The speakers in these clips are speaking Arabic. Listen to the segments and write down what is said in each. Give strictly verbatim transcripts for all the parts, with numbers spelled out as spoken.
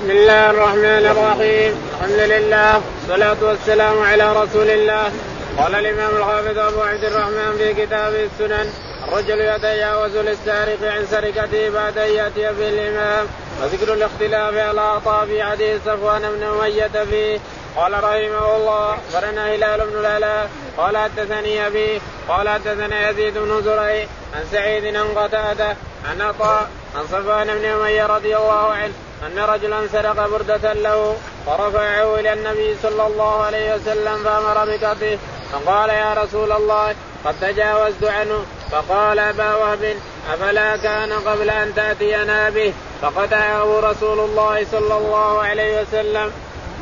بسم الله الرحمن الرحيم. الحمد لله والصلاة والسلام على رسول الله. قال الإمام الحافظ أبو عبد الرحمن في كتابه السنن: الرجل يتجاوز للسارق عن سرقته بعد أن يأتي به الإمام. وذكر الاختلاف على أعطى في حديث صفوان بن أمية فيه. قال رحمه الله: أخبرنا هلال بن العلاء قال حدثني أبي قال حدثنا يزيد بن زريع عن سعيد عن قتادة عن عطاء عن صفوان بن أمية رضي الله عنه أن رجلا سرق بردة له فرفعه إلى النبي صلى الله عليه وسلم فأمر بقطعه، فقال: يا رسول الله قد تجاوزت عنه. فقال أبا وهب: أفلا كان قبل أن تأتينا به؟ فقطعه رسول الله صلى الله عليه وسلم.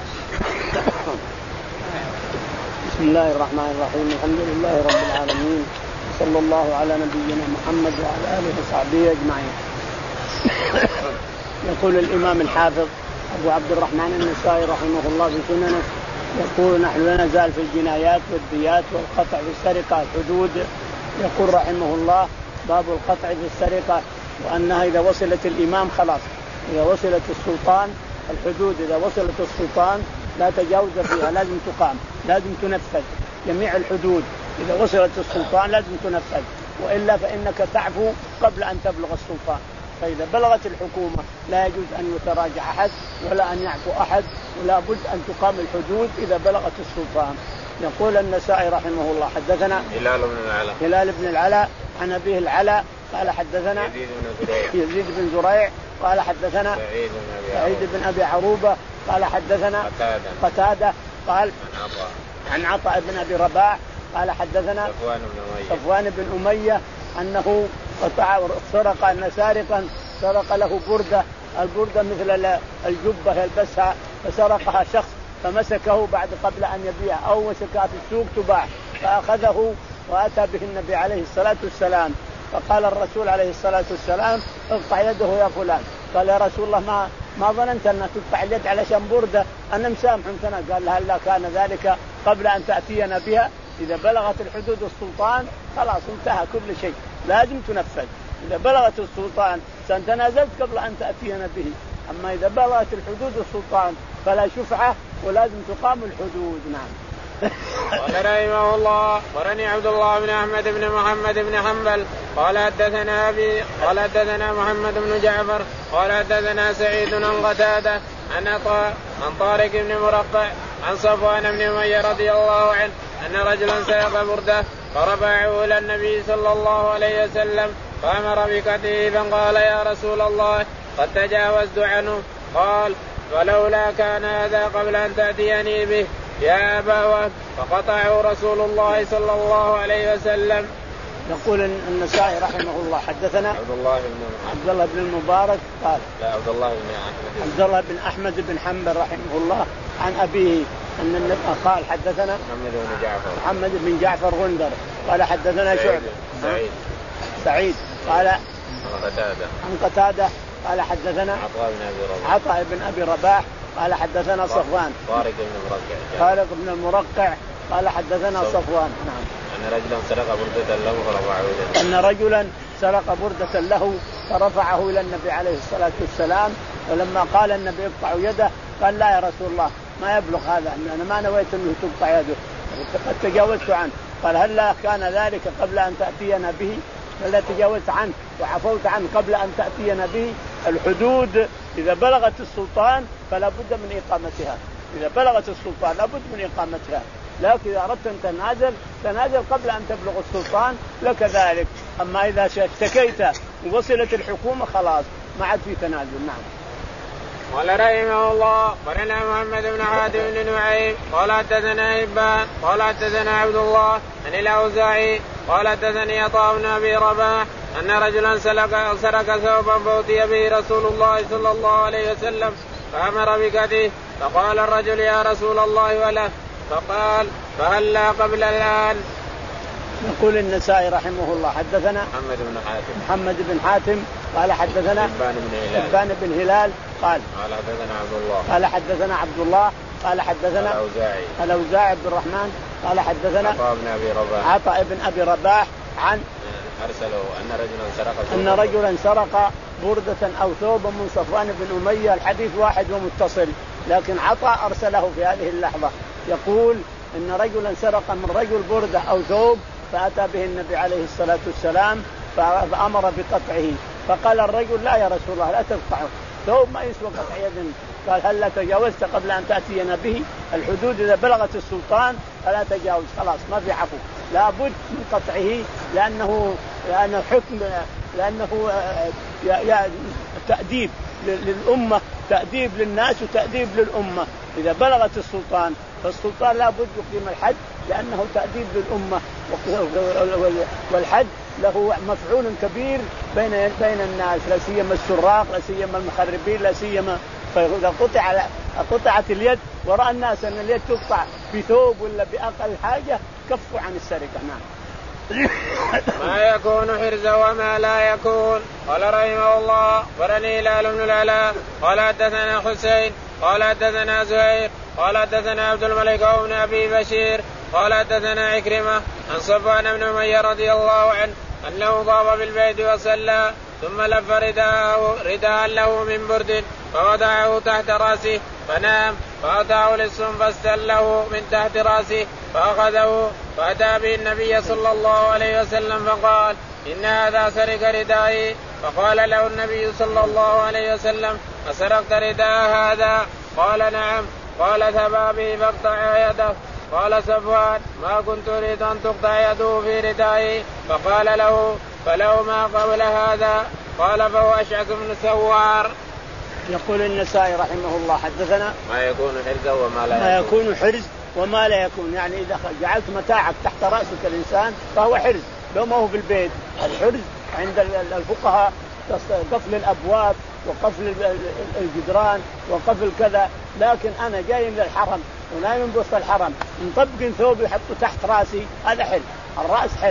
بسم الله الرحمن الرحيم. الحمد لله رب العالمين، صلى الله على نبينا محمد وعلى آله وصحبه أجمعين. يقول الإمام الحافظ أبو عبد الرحمن النسائي رحمه الله في سننه، يقول: نحن لا نزال في الجنايات والديات والقطع في السرقة الحدود. يقول رحمه الله: باب القطع في السرقة، وأنها إذا وصلت الإمام خلاص، إذا وصلت السلطان الحدود، إذا وصلت السلطان لا تجاوز فيها، لازم تقام، لازم تنفذ جميع الحدود. إذا وصلت السلطان لازم تنفذ، وإلا فإنك تعفو قبل أن تبلغ السلطان. فإذا بلغت الحكومة لا يجوز أن يتراجع أحد ولا أن يعفو أحد، ولا بد أن تقام الحدود إذا بلغت السلطان. يقول النسائي رحمه الله: حدثنا هلال بن العلاء هلال بن العلاء عن أبيه العلاء قال حدثنا يزيد بن زريع يزيد بن زريع قال حدثنا سعيد بن أبي سعيد بن أبي عروبة قال حدثنا قتادة قتادة قال عن عطاء عن عطاء بن أبي رباح قال حدثنا صفوان بن أمية صفوان بن أمية أنه قطع سرق أن سارقا سرق له بردة، البردة مثل الجبة يلبسها، فسرقها شخص فمسكه بعد قبل أن يبيع، أو مسكها في السوق تباع، فأخذه وأتى به النبي عليه الصلاة والسلام. فقال الرسول عليه الصلاة والسلام: اقطع يده يا فلان. قال: يا رسول الله ما ما ظننت أن تقطع اليد علشان بردة، أنا مسامح سنة. قال: هل كان ذلك قبل أن تأتينا بها؟ إذا بلغت الحدود السلطان خلاص انتهى كل شيء، لازم تنفذ. إذا بلغت السلطان سنتنازلت قبل أن تأتينا به، أما إذا بلغت الحدود السلطان فلا شفعة ولازم تقام الحدود. نعم. قال رحمه الله: أخبرني عبد الله بن أحمد بن محمد بن حنبل قال حدثنا أبي قال حدثنا محمد بن جعفر قال حدثنا سعيد عن قتادة عن عطاء عن طارق بن مرقع عن صفوان بن أمية رضي الله عنه أن رجلا سرق بردة فرفعه إلى النبي صلى الله عليه وسلم فأمر بقطعه، فقال: يا رسول الله قد تجاوزت عنه. قال: ولولا كان هذا قبل أن تأتيني به يا أبا وهب. فقطعه رسول الله صلى الله عليه وسلم. يقول النسائي رحمه الله: حدثنا عبد الله بن عبد الله بن المبارك قال لا عبد الله بن أحمد عبد الله بن أحمد بن حنبل رحمه الله عن أبيه أن النبي قال: حدثنا محمد بن جعفر محمد بن جعفر غندر قال حدثنا شعبة سعيد سعيد قال عن قتادة عن قتادة قال حدثنا عطاء بن أبي رباح عطاء بن أبي رباح قال حدثنا صفوان طارق بن المرقع طارق بن المرقع قال حدثنا صفوان. نعم. أن رجلا سرق بردة له فرفعه إلى أن رجلا سرق بردة له فرفعه إلى النبي عليه الصلاة والسلام، ولما قال النبي اقطعوا يده قال: لا يا رسول الله ما يبلغ هذا، أنا ما نويت أنه تقطع يده، قد تجاوزت عنه. قال: هل لا كان ذلك قبل أن تأتينا به؟ هل تجاوزت عنه وعفوت عنه قبل أن تأتينا به؟ الحدود إذا بلغت السلطان فلا بد من إقامتها، إذا بلغت السلطان لا بد من إقامتها، لكن إذا أردت أن تنازل تنازل قبل أن تبلغ السلطان لك ذلك. أما إذا اشتكيت ووصلت الحكومة خلاص ما عاد في تنازل. نعم. قال رحمه الله: قرنا محمد بن حاتم بن نعيم قال حدثنا هبان قال حدثنا عبد الله عن الأوزاعي قال حدثني عطاء بن أبي رباح أن رجلا سرق سرق ثوبا فأتي به رسول الله صلى الله عليه وسلم فأمر بقطعه، فقال الرجل: يا رسول الله وله. فقال: فهلا قبل الآن. يقول النسائي رحمه الله: حدثنا محمد بن حاتم محمد بن حاتم قال حدثنا حبان بن هلال حبان بن هلال قال قال حدثنا عبد الله قال حدثنا عبد الله قال حدثنا الأوزاعي الأوزاعي عبد الرحمن قال حدثنا عطاء بن أبي رباح عطاء بن أبي رباح عن أرسله أن رجلا سرق أن رجلا سرق بردة أو ثوبا من صفوان بن أمية. الحديث واحد ومتصل، لكن عطاء أرسله في هذه اللحظة يقول إن رجلا سرق من رجل بردة أو ثوب فأتى به النبي عليه الصلاة والسلام فأمر بقطعه. فقال الرجل لا يا رسول الله لا تقطعه، ثوب ما يسوى قطع يد. قال هل لا تجاوزت قبل أن تأتينا به؟ الحدود إذا بلغت السلطان فلا تجاوز، خلاص ما في عفو، لا بد من قطعه، لأنه لأنه حكم، لأنه تأديب للأمة، تأديب للناس وتأديب للأمة. إذا بلغت السلطان فالسلطان لا بد يقيم الحد، لأنه تأديب للأمة، والحد له مفعول كبير بين بين الناس، لا سيما السراق، لا سيما المخربين، لا سيما. فإذا قطع قطعت اليد ورأى الناس أن اليد تقطع بثوب ولا بأقل حاجة كفوا عن السرقة. نعم. ما يكون حرزا وما لا يكون. قال رحمه الله ورني هلال بن العلاء قال حدثنا حسين قال حدثنا زهير قال حدثنا عبد الملك بن أبي بشير قال حدثنا عكرمة عن صفوان بن أمية رضي الله عنه أنه طاف بالبيت وصلى ثم لف رداءه رداء له من برد فوضعه تحت رأسه فنام، فأتاه لص فاستله من تحت رأسه فأخذه فأتى به النبي صلى الله عليه وسلم فقال إن هذا سرق ردائي. فقال له النبي صلى الله عليه وسلم أسرقت رداء هذا؟ قال نعم. قال ثبا به فاقطع يده. قال صفوان ما كنت أريد أن تقطع يده في ردائي. فقال له فلو ما قبل هذا. قال فهو أشعث بن سوار. يقول النسائي رحمه الله حدثنا ما يكون حرز وما لا يكون. ما يكون حرز وما لا يكون، يعني إذا جعلت متاعك تحت رأسك الإنسان فهو حرز، لو ما هو في البيت. الحرز عند الفقهاء قفل الأبواب وقفل الجدران وقفل كذا، لكن أنا جاي من الحرم ونايم من وسط الحرم نطبق ثوب يحطه تحت رأسي، هذا حرز، الرأس حرز.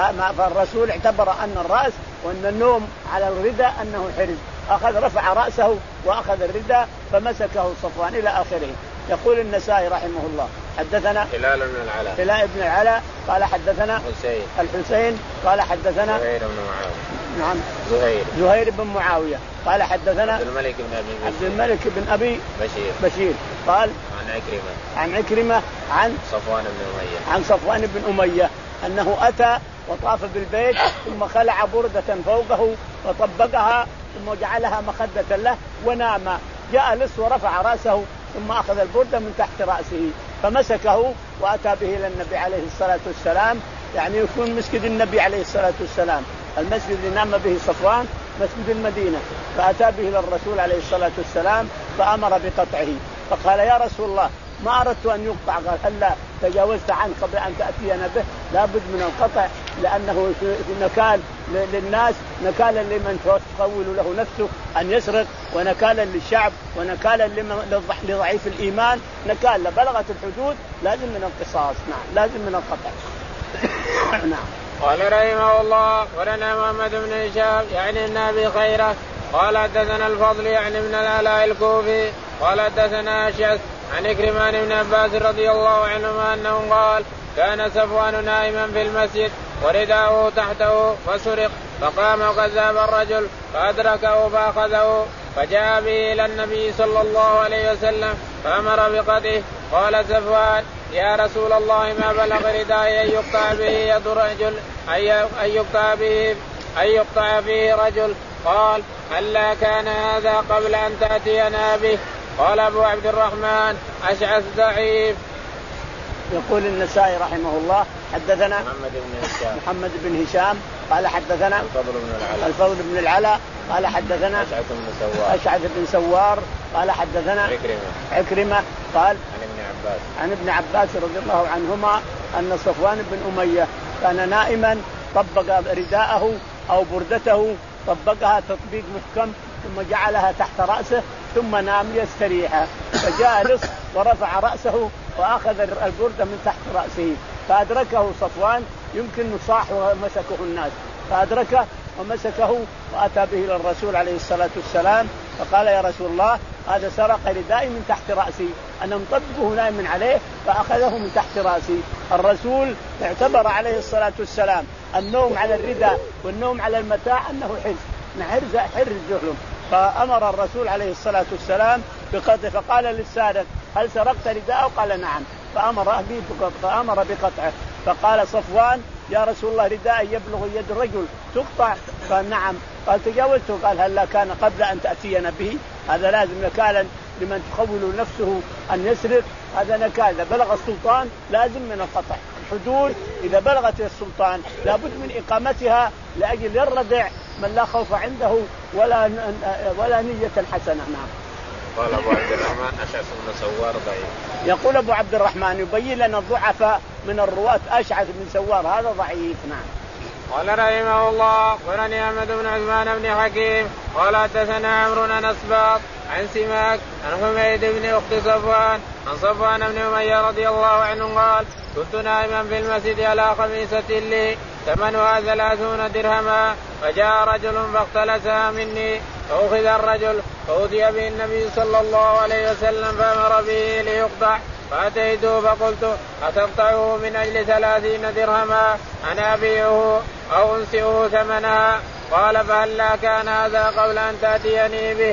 فالرسول اعتبر أن الرأس وأن النوم على الرداء أنه حرز، أخذ رفع رأسه وأخذ الرداء فمسكه صفوان إلى آخره. يقول النسائي رحمه الله حدثنا هلال بن العلاء هلال بن العلاء قال حدثنا حسين الحسين قال حدثنا زهير بن معاوية نعم زهير زهير بن معاوية قال حدثنا عبد الملك بن أبي بشير عبد الملك بن أبي بشير بشير قال عن عكرمة عن عكرمة عن صفوان بن أمية عن صفوان بن أمية أنه أتى وطاف بالبيت ثم خلع بردة فوقه وطبقها ثم جعلها مخدة له ونام. جاء لص ورفع رأسه ثم أخذ البردة من تحت رأسه فمسكه وأتى به إلى النبي عليه الصلاة والسلام، يعني يكون مسجد النبي عليه الصلاة والسلام، المسجد اللي نام به صفوان مسجد المدينة، فأتى به إلى الرسول عليه الصلاة والسلام فأمر بقطعه. فقال يا رسول الله ما أردت أن يقطع. قال هلا تجاوزت عنه قبل أن تأتينا به؟ لابد من القطع، لأنه نكال للناس، نكالا لمن تخول له نفسه أن يسرق، ونكالا للشعب، ونكالا لضعيف الإيمان، نكال بلغت الحدود لازم من القصاص. نعم لازم من القطع. نعم. قال رحمه الله ولنا محمد بن هشام يعني النبي خيره قال حدثنا الفضل يعني ابن العلاء الكوفي قال حدثنا أشعث عن إكرمان بن عباس رضي الله عنهما أنه قال كان صفوان نائما في المسجد ورداءه تحته فسرق، فقام وكذب الرجل فأدركه فأخذه فجاء به إلى النبي صلى الله عليه وسلم فأمر بقطعه. قال صفوان يا رسول الله ما بلغ ردائي أن يقطع به يد رجل أن يقطع به أن يقطع به رجل. قال هلا كان هذا قبل أن تأتينا به؟ قال أبو عبد الرحمن أشعث ضعيف. يقول النسائي رحمه الله حدثنا محمد بن هشام محمد بن هشام قال حدثنا الفضل بن العلاء الفضل بن العلاء قال حدثنا أشعث بن سوار أشعث بن سوار قال حدثنا عكرمة عكرمة قال عن ابن عباس عن ابن عباس رضي الله عنهما أن صفوان بن أمية كان نائما طبق رداءه أو بردته طبقها تطبيق محكم ثم جعلها تحت رأسه ثم نام يستريح، فجاء لص ورفع رأسه وأخذ البردة من تحت رأسه فأدركه صفوان، يمكن نصاح ومسكه الناس، فأدركه ومسكه وأتى به إلى الرسول عليه الصلاة والسلام فقال يا رسول الله هذا سرق ردائي من تحت رأسي، أنا مطبقه نائم عليه فأخذه من تحت رأسي. الرسول اعتبر عليه الصلاة والسلام النوم على الرداء والنوم على المتاع أنه حرز، نحرز حرز جهلهم. فأمر الرسول عليه الصلاة والسلام بقطعه، فقال للسارق هل سرقت رداءه؟ قال نعم، فأمر به فأمر بقطعه. فقال صفوان يا رسول الله رداء يبلغ يد الرجل تقطع؟ قال نعم. قال تجاوزته؟ قال هل لا كان قبل أن تأتينا به؟ هذا لازم نكالا لمن تخول نفسه أن يسرق، هذا نكال. إذا بلغ السلطان لازم من القطع. الحدود إذا بلغت السلطان لابد من إقامتها لأجل يردع من لا خوف عنده ولا ولا نية حسنة. نعم. قال أبو عبد الرحمن أشعث بن سوار ضعيف. يقول أبو عبد الرحمن يبين لنا الضعفاء من الرواة أشعث بن سوار هذا ضعيف. نعم. قال رحمه الله أخبرني أحمد بن عثمان بن حكيم قال حدثنا عمرو بن أسباط عن سماك عن حميد بن أخت صفوان عن صفوان بن أمية رضي الله عنه قال كنت نائما في المسجد على خميسة لي ثمنها ثلاثون درهما فجاء رجل فاختلسها مني فأخذ الرجل فأتي به النبي صلى الله عليه وسلم فأمر به ليقطع فأتيته فقلت أتقطعه من أجل ثلاثين درهما أنا أبيعه أو أنسئه ثمنها؟ قال فهلا كان هذا قبل أن تأتيني به.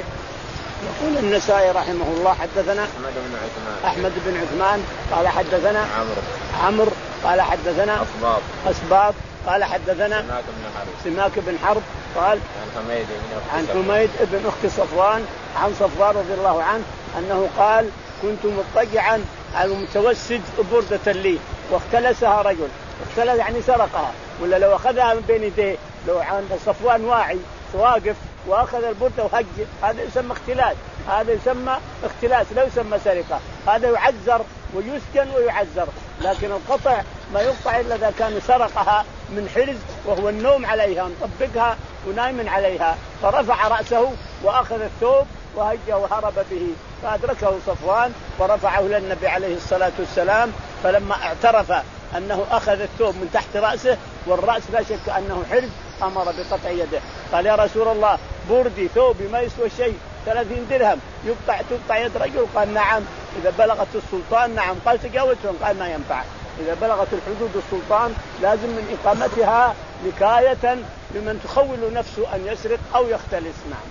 يقول النسائي رحمه الله حدثنا أحمد بن عثمان أحمد بن عثمان قال حدثنا عمرو عمرو قال حدثنا أسباط أسباط قال حدثنا سماك بن حرب سماك بن حرب قال عن حميد بن أخت عن حميد بن أخت صفوان عن صفوان رضي الله عنه أنه قال كنت مضطجعا على متوسد بردة لي واختلسها رجل. اختلس يعني سرقها، ولا لو أخذها من بين يديه، لو عند صفوان واعي واقف وأخذ البردة وهج، هذا يسمى اختلاس، هذا يسمى اختلاس لا يسمى سرقة. هذا يعذر ويسجن ويعذر، لكن القطع ما يقطع إلا إذا كان سرقها من حرز وهو النوم عليها مطبقها ونايم عليها، فرفع رأسه وأخذ الثوب وهج وهرب به، فأدركه صفوان ورفعه للنبي عليه الصلاة والسلام. فلما اعترف أنه أخذ الثوب من تحت رأسه والرأس لا شك أنه حرز أمر بقطع يده. قال يا رسول الله بردي ثوبي ما يسوى شيء ثلاثين درهم يقطع تقطع يد رجل؟ قال نعم إذا بلغت السلطان. نعم. قال تجاوزتهم؟ قال ما ينفع، إذا بلغت الحدود السلطان لازم من إقامتها نكاية لمن تخول نفسه أن يسرق أو يختلس. نعم.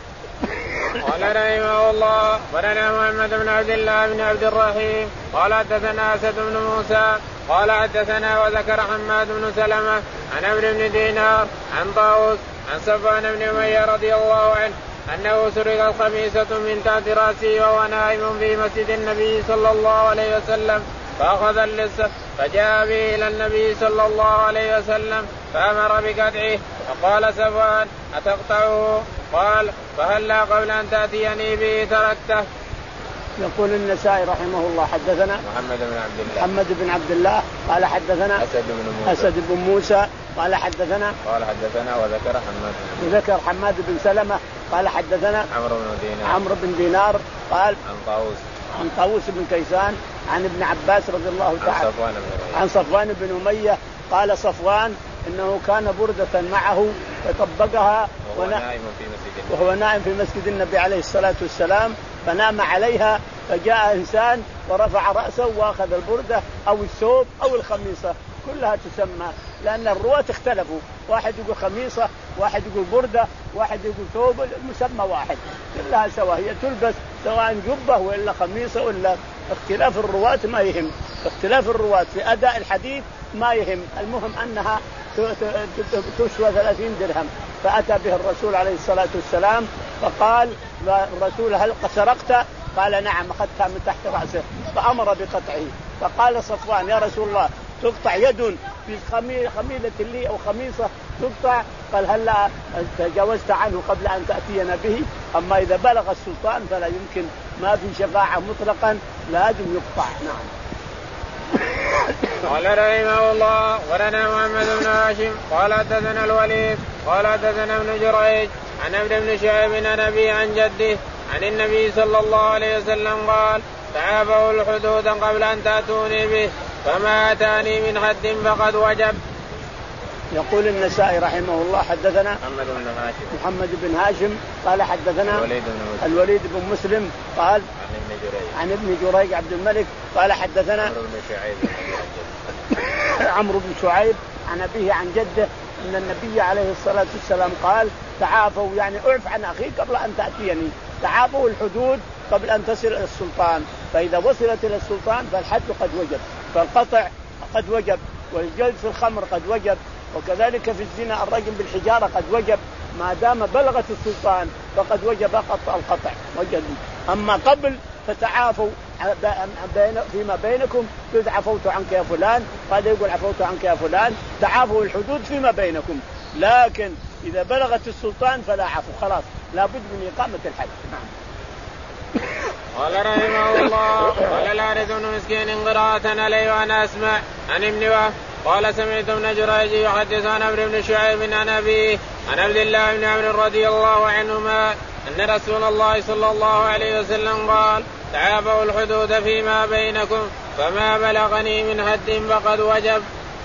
قال رحمه الله ولنا محمد بن عبد الله بن عبد الرحيم قال حدثنا أسد بن موسى قال حدثنا وذكر حماد بن سلمة عن عمرو بن دينار عن طاووس عن صفوان بن أمية رضي الله عنه أنه سرقت خميسة من تحت رأسه وهو نائم في مسجد النبي صلى الله عليه وسلم فأخذ اللص فجاء به إلى النبي صلى الله عليه وسلم فأمر بقطعه. فقال صفوان أتقطعه؟ قال فهلا قبل أن تأتيني به تركته. يقول النسائي رحمه الله حدثنا محمد بن عبد الله محمد بن عبد الله قال حدثنا أسد بن موسى أسد بن موسى قال حدثنا قال حدثنا وذكر حماد وذكر حماد بن سلمة قال حدثنا عمرو بن دينار عمرو بن دينار قال عن طاووس عن طاووس بن كيسان عن ابن عباس رضي الله تعالى عن صفوان بن أمية قال صفوان إنه كان بردة معه فطبقها وهو نائم في مسجد وهو نائم في مسجد النبي عليه الصلاة والسلام فنام عليها، فجاء إنسان ورفع رأسه وأخذ البردة أو الثوب أو الخميصة كلها تسمى، لأن الرواة اختلفوا، واحد يقول خميصة واحد يقول بردة واحد يقول ثوب، المسمى واحد كلها سواء، هي تلبس سواء جبة ولا خميصة ولا، اختلاف الرواة ما يهم، اختلاف الرواة في أداء الحديث ما يهم، المهم أنها تسوى ثلاثين درهم. فأتى به الرسول عليه الصلاة والسلام فقال الرسول هل سرقت؟ قال نعم أخذتها من تحت رأسه، فأمر بقطعه. فقال صفوان يا رسول الله تقطع يد في خميلة لي أو خميصة تقطع؟ قال هلا تجاوزت عنه قبل أن تأتينا به، أما إذا بلغ السلطان فلا يمكن، ما في شفاعة مطلقا لازم يقطع. نعم. قال رحمه الله ولنا محمد بن هاشم قال حدثنا الوليد قال حدثنا ابن جريج عن عبد بن شعيب عن أبيه عن جده عن النبي صلى الله عليه وسلم قال تعافوا الحدود قبل أن تأتوني به، فما أتاني من حد فقد وجب. يقول النسائي رحمه الله حدثنا محمد بن هاشم محمد بن هاشم قال حدثنا الوليد بن مسلم, الوليد بن مسلم قال عن ابن جريج عن ابن جريج عبد الملك قال حدثنا عمرو بن شعيب عمرو بن شعيب عن أبيه عن جده أن النبي عليه الصلاة والسلام قال تعافوا يعني اعف عن أخيك قبل أن تأتيني. تعافوا الحدود قبل أن تصل إلى السلطان، فإذا وصلت إلى السلطان فالحد قد وجب، فالقطع قد وجب، والجلد في الخمر قد وجب، وكذلك في الزنا الرجم بالحجارة قد وجب، ما دام بلغت السلطان فقد وجب قطع القطع وجب. أما قبل فتعافوا فيما بينكم، إذا عفوت عنك يا فلان هذا يقول عفوت عنك يا فلان، تعافوا الحدود فيما بينكم. لكن إذا بلغت السلطان فلا عفو، خلاص لا بد من إقامة الحد. نعم. قال رحمه الله قال الحارث بن مسكين قراءة علي وأنا أسمع عن ابن وهب قال سمعت ابن جريج يحدث عن عمرو بن شعيب عن أبيه عن عبد الله بن عمرو رضي الله عنهما أن رسول الله صلى الله عليه وسلم قال تعافوا الحدود فيما بينكم فما بلغني من حد فقد وجب.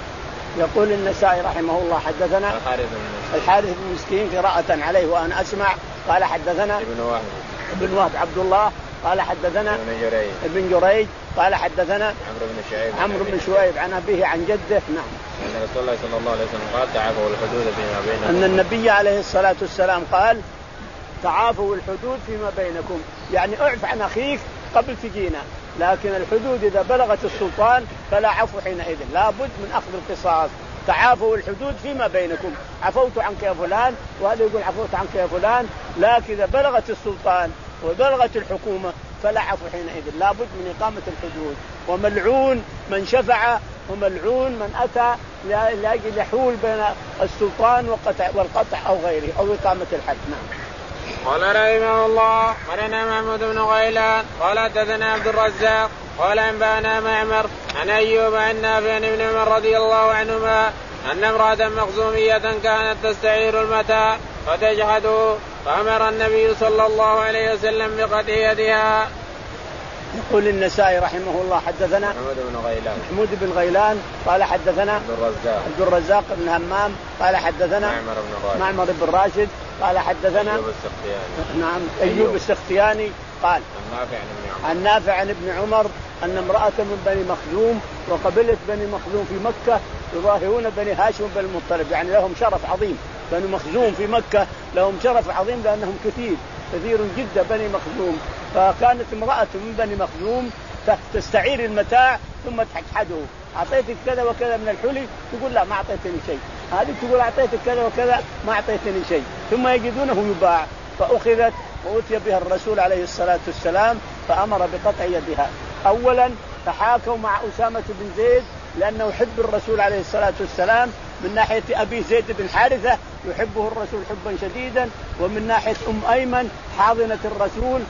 يقول النسائي رحمه الله حدثنا الحارث بن مسكين قراءة عليه وأنا أسمع قال حدثنا ابن وهب ابن وهب عبد الله قال حدثنا ابن جريج ابن جريج قال حدثنا عمرو بن شعيب عمرو بن شعيب عن أبيه عن جده. نعم. أن رسول الله صلى الله عليه وسلم قال تعافوا الحدود فيما بينكم. أن النبي عليه الصلاة والسلام قال تعافوا الحدود فيما بينكم، يعني اعف عن أخيك قبل تجينا، لكن الحدود إذا بلغت السلطان فلا عفو حينئذ، لا بد من أخذ القصاص. تعافوا الحدود فيما بينكم، عفوت عنك يا فلان وهذا يقول عفوت عنك يا فلان، لكن إذا بلغت السلطان وبلغت الحكومة فلا عفو حينئذ، لا بد من إقامة الحدود. وملعون من شفع وملعون من أتى لأجل يحول بين السلطان والقطع أو غيره أو إقامة الحد. نعم. قال رحمه الله قالنا محمود بن غيلان قال حدثنا عبد الرزاق قال أنبأنا معمر عن أيوب عن نافع عن ابن عمر رضي الله عنهما أن امرأة مخزومية كانت تستعير المتاع فتجحده فأمر النبي صلى الله عليه وسلم بقطع يدها. يقول النسائي رحمه الله حدثنا محمود بن غيلان محمود بن غيلان قال حدثنا عبد الرزاق عبد الرزاق بن همام قال حدثنا معمر بن راشد معمر بن راشد قال حدثنا أيوب السختياني نعم أيوب السختياني قال عن نافع عن ابن عمر أن امرأة من بني مخزوم وقبيلة بني مخزوم في مكة يظاهرون بني هاشم بن المطلب، يعني لهم شرف عظيم. بني مخزوم في مكة لهم شرف عظيم لأنهم كثير كثير جدا بني مخزوم. فكانت امرأة من بني مخزوم تستعير المتاع ثم تحده، أعطيتك كذا وكذا من الحلي، تقول لا ما أعطيتني شيء، هذه تقول أعطيتك كذا وكذا ما أعطيتني شيء، ثم يجدونه يباع. فأخذت وأتي بها الرسول عليه الصلاة والسلام فأمر بقطع يدها. أولا تحاكوا مع أسامة بن زيد لأنه يحب الرسول عليه الصلاة والسلام، من ناحية أبي زيد بن حارثة يحبه الرسول حبا شديدا، ومن ناحية أم أيمن حاضنة الرسول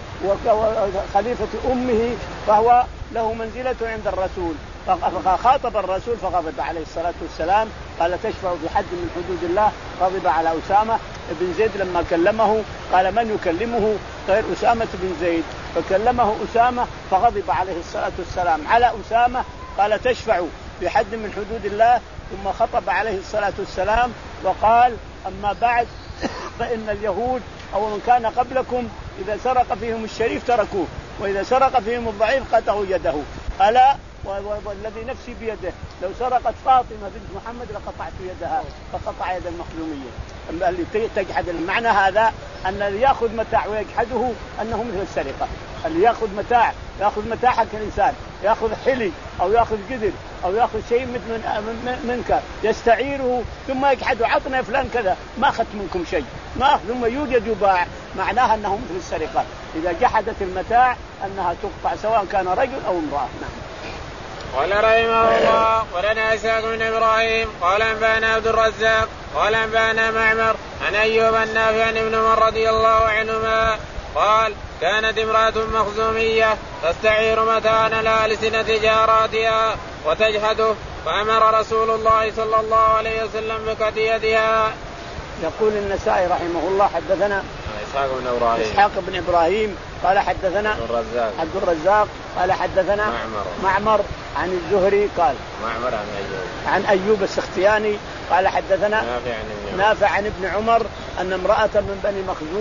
وخليفة أمه فهو له منزلة عند الرسول. فخاطب الرسول فغضب عليه الصلاة والسلام قال تشفع بحد من حدود الله. غضب على أسامة بن زيد لما كلمه قال من يكلمه غير أسامة بن زيد، فكلمه أسامة فغضب عليه الصلاة والسلام على أسامة قال تشفع بحد من حدود الله. ثم خطب عليه الصلاة والسلام وقال أما بعد فإن اليهود أو من كان قبلكم إذا سرق فيهم الشريف تركوه وإذا سرق فيهم الضعيف قطعوا يده. ألا والذي نفسي بيده لو سرقت فاطمة بنت محمد لقطعت يدها، فقطع يد المخزومية اللي تجحد. المعنى هذا أن اللي يأخذ متاع ويجحده أنه مثل السرقة. اللي يأخذ متاع يأخذ متاعك الإنسان، يأخذ حلي أو يأخذ قدر أو يأخذ شيء مثل من منك يستعيره ثم يجحده، عطنا فلان كذا ما أخذت منكم شيء ما ثم يوجد يباع، معناها أنه مثل السرقة. إذا جحدت المتاع أنها تقطع سواء كان رجل أو امرأة. نعم. قال رحمه الله ولنا إسحاق بن إبراهيم قال أنبأنا عبد الرزاق قال أنبأنا معمر عن أيوب النافع عن ابن عمر رضي الله عنهما قال كانت امرأة مخزومية تستعير متاعا على ألسنة جاراتها وتجحده فأمر رسول الله صلى الله عليه وسلم بقطع يدها. يقول النسائي رحمه الله حدثنا إسحاق بن إبراهيم إسحاق بن إبراهيم قال حدثنا عبد الرزاق عبد الرزاق قال حدثنا معمر معمر عن الزهري قال معمر عن أيوب عن أيوب السختياني قال حدثنا نافع عن, نافع عن ابن عمر أن امرأة من بني مخزوم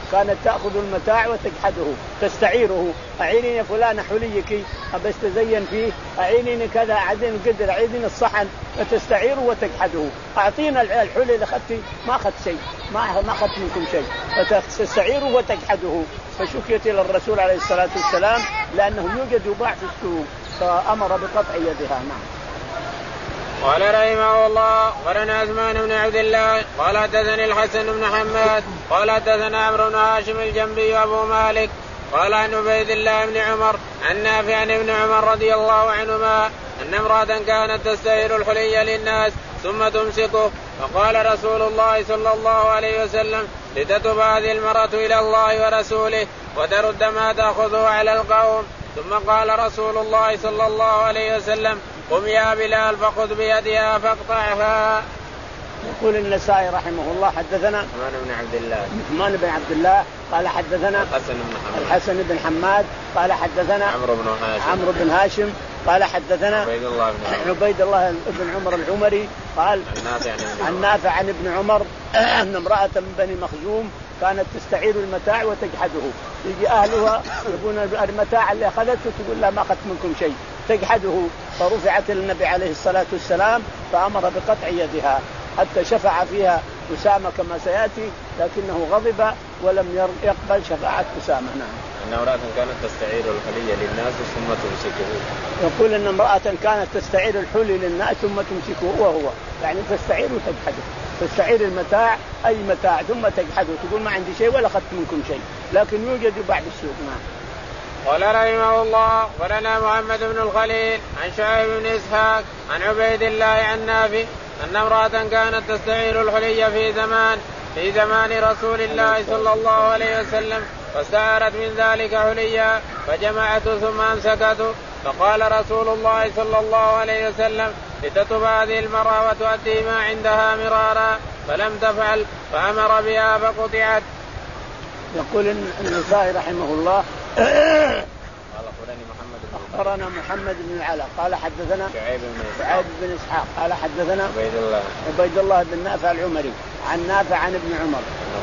كانت تأخذ المتاع وتجحده تستعيره. أعيني يا فلان حليك أبى استزين فيه، أعيني كذا، أعيني قدر، أعيني الصحن، فتستعيره وتجحده. أعطينا الحلي اللي أخذتي ما أخذت شيء، ما ما أخذت منكم شيء، فتستعيره وتجحده. فشكيت إلى الرسول عليه الصلاة والسلام لأنه يوجد يباع في السوق فأمر بقطع يدها. نعم. قال رحمه الله قرن عثمان بن عبد الله قال حدثني الحسن بن حماد قال حدثنا عمرو بن هاشم الجنبي أبو مالك قال عن عبيد الله بن عمر عن نافع عن ابن عمر رضي الله عنهما أن امرأة كانت تستعير الحلي للناس ثم تمسكه، فقال رسول الله صلى الله عليه وسلم لتتب هذه المرأة إلى الله ورسوله وترد ما تأخذه على القوم. ثم قال رسول الله صلى الله عليه وسلم قم يا بلال فخذ بيدها فاقطعها. يقول النسائي رحمه الله حدثنا عثمان بن عبد الله عثمان بن عبد الله قال حدثنا الحسن بن حماد الحسن بن حماد قال حدثنا عمرو بن هاشم عمرو بن هاشم قال حدثنا عبيد الله بن عمر عبيد الله بن عمر العمري قال عن نافع عن ابن عمر أن امرأة من بني مخزوم كانت تستعير المتاع وتجحده. يجي أهلها يقولون المتاع اللي أخذته تقول لا ما أخذت منكم شيء، تجحده. فرفعت النبي عليه الصلاة والسلام فأمر بقطع يدها حتى شفع فيها أسامة كما سيأتي، لكنه غضب ولم يقبل شفاعة أسامة. نعم. أن امرأة كانت تستعير الحلي للناس ثم تمسكه. يقول أن امرأة كانت تستعير الحلي للناس ثم تمسكه هو هو يعني تستعير وتجحده، تستعير المتاع أي متاع ثم تجحده، تقول ما عندي شيء ولا أخذت منكم شيء، لكن يوجد بعد السوق. نعم. قال رحمه الله ولنا محمد بن الخليل عن شعيب بن إسحاق عن عبيد الله عن نافع أن امرأة كانت تستعير الحلي في زمان في زمان رسول الله صلى الله عليه وسلم، فاستعارت من ذلك حليا فجمعته ثم أمسكته، فقال رسول الله صلى الله عليه وسلم لتتب هذه المرأة وتؤدي ما عندها مرارا، فلم تفعل فأمر بها فقطعت. يقول النسائي رحمه الله أخبرنا محمد بن العلاء قال حدثنا شعيب بن إسحاق قال حدثنا عبيد الله عبيد الله بن نافع العمري عن نافع عن ابن عمر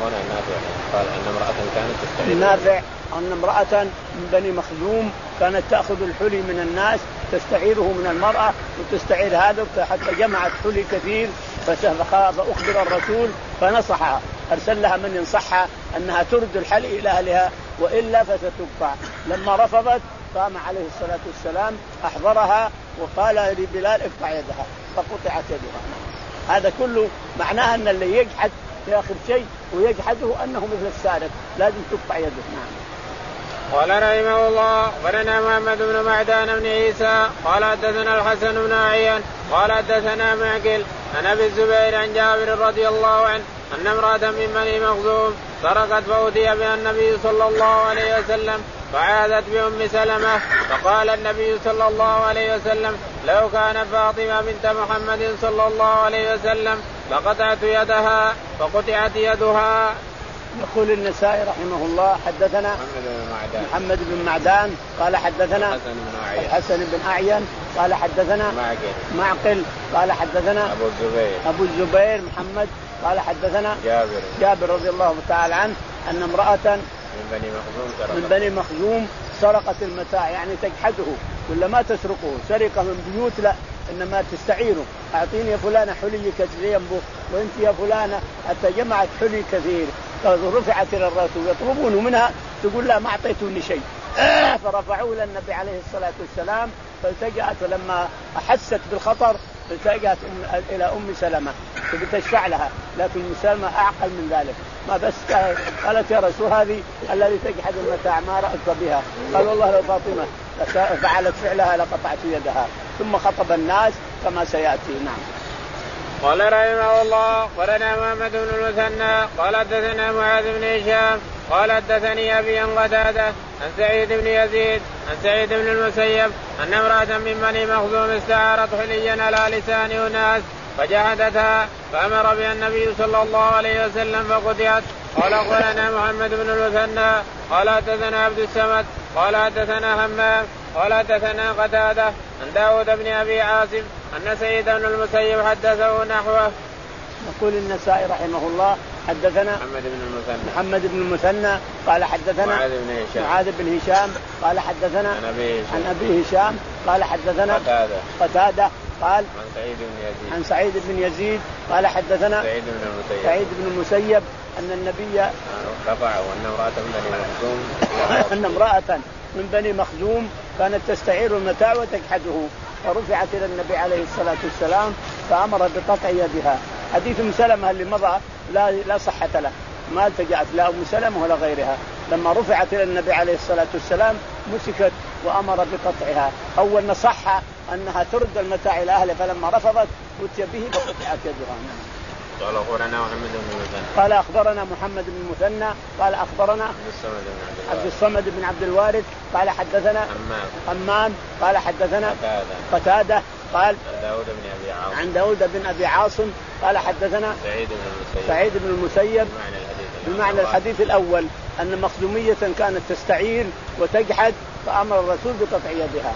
قال أن امرأة كانت تستعير نافع أن امرأة من بني مخزوم كانت تأخذ الحلي من الناس تستعيره من المرأة وتستعير هذا حتى جمعت حلي كثير، فأخبر الرسول فنصحها، أرسل لها من ينصحها أنها ترد الحلي إلى أهلها وإلا فستقطع. لما رفضت قام عليه الصلاة والسلام أحضرها وقال لبلال اقطع يدها فقطعت يدها. هذا كله معناه أن اللي يجحد يأخذ شيء ويجحده أنه مثل السارق لازم تقطع يده. نعم. قال رحمه الله ولنا محمد بن معدان بن عيسى قال حدثنا الحسن بن عيان قال حدثنا معقل عن ابي الزبير عن جابر رضي الله عنه ان امرأة من بني مخزوم سرقت فأتي بها النبي صلى الله عليه وسلم فعاذت بأم سلمة، فقال النبي صلى الله عليه وسلم لو كان فاطمة بنت محمد صلى الله عليه وسلم لقطعت يدها فقطعت يدها. يقول النسائي رحمه الله حدثنا محمد بن معدان, محمد بن معدان قال حدثنا الحسن بن أعين قال حدثنا معقل, معقل قال حدثنا أبو الزبير أبو الزبير محمد قال حدثنا جابر جابر رضي الله تعالى عنه أن امرأة من بني مخزوم من بني مخزوم سرقت المتاع يعني تجحده ولا ما تسرقه سرقة من بيوت لا إنما تستعيره، أعطيني يا فلانة حلي كثير ينبو وأنت يا فلانة حتى جمعت حلي كثير، رفعت إلى الرسول يطلبونه منها تقول لا ما أعطيتوني شيء فرفعوه إلى النبي عليه الصلاة والسلام، فالتجأت لما أحست بالخطر التجأت إلى أم سلمة بتشفع لها، لكن أم سلمة أعقل من ذلك ما بس قالت يا رسول هذه الذي تجحد المتاع ما رأيت بها، قال والله لو فاطمة فعلت فعلها لقطعت يدها، ثم خطب الناس كما سيأتي. نعم. قال رحمه الله ولنا محمد بن المثنى قال حدثنا معاذ بن هشام قال حدثني أبي عن قتادة عن سعيد بن يزيد عن سعيد بن المسيب أن امرأة من بني مخزوم استعارت حليا على لسان أناس فجحدتها فأمر بها النبي صلى الله عليه وسلم فقطعت. قال أخبرنا محمد بن المثنى قال حدثنا عبد الصمد قال حدثنا همام قال حدثنا قتادة عن داود بن أبي عاصم أن سعيد بن المسيب حدثه نحوه. يقول النسائي رحمه الله حدثنا محمد بن المثنى محمد بن المثنى قال حدثنا معاذ بن هشام معاذ بن هشام قال حدثنا عن أبي هشام, عن أبي هشام قال حدثنا قتادة قتادة قال عن سعيد بن يزيد عن سعيد بن يزيد قال حدثنا سعيد بن المسيب سعيد بن المسيب أن النبي رفعه وأن امرأة من بني مخزوم أن امرأة من بني مخزوم كانت تستعير المتاع وتجحده فرفعت إلى النبي عليه الصلاة والسلام فأمر بقطع يدها. حديث أم سلمة اللي مضى لا لا صحة له، ما التجأت لا أم سلمة ولا غيرها. لما رفعت إلى النبي عليه الصلاة والسلام مسكت وأمر بقطعها. أول نصحها أنها ترد المتاع إلى أهله، فلما رفضت أتي به فقطعت يدها. قال أخبرنا محمد بن المثنى قال أخبرنا محمد بن المثنى قال أخبرنا عبد الصمد بن عبد الوارث قال حدثنا حمام قال حدثنا قتادة قال داود بن أبي عاصم عن داود بن أبي عاصم قال حدثنا سعيد بن المسيب سعيد بن المسيب بمعنى الحديث الأول أن مخزومية كانت تستعير وتجحد فأمر الرسول بقطع يدها.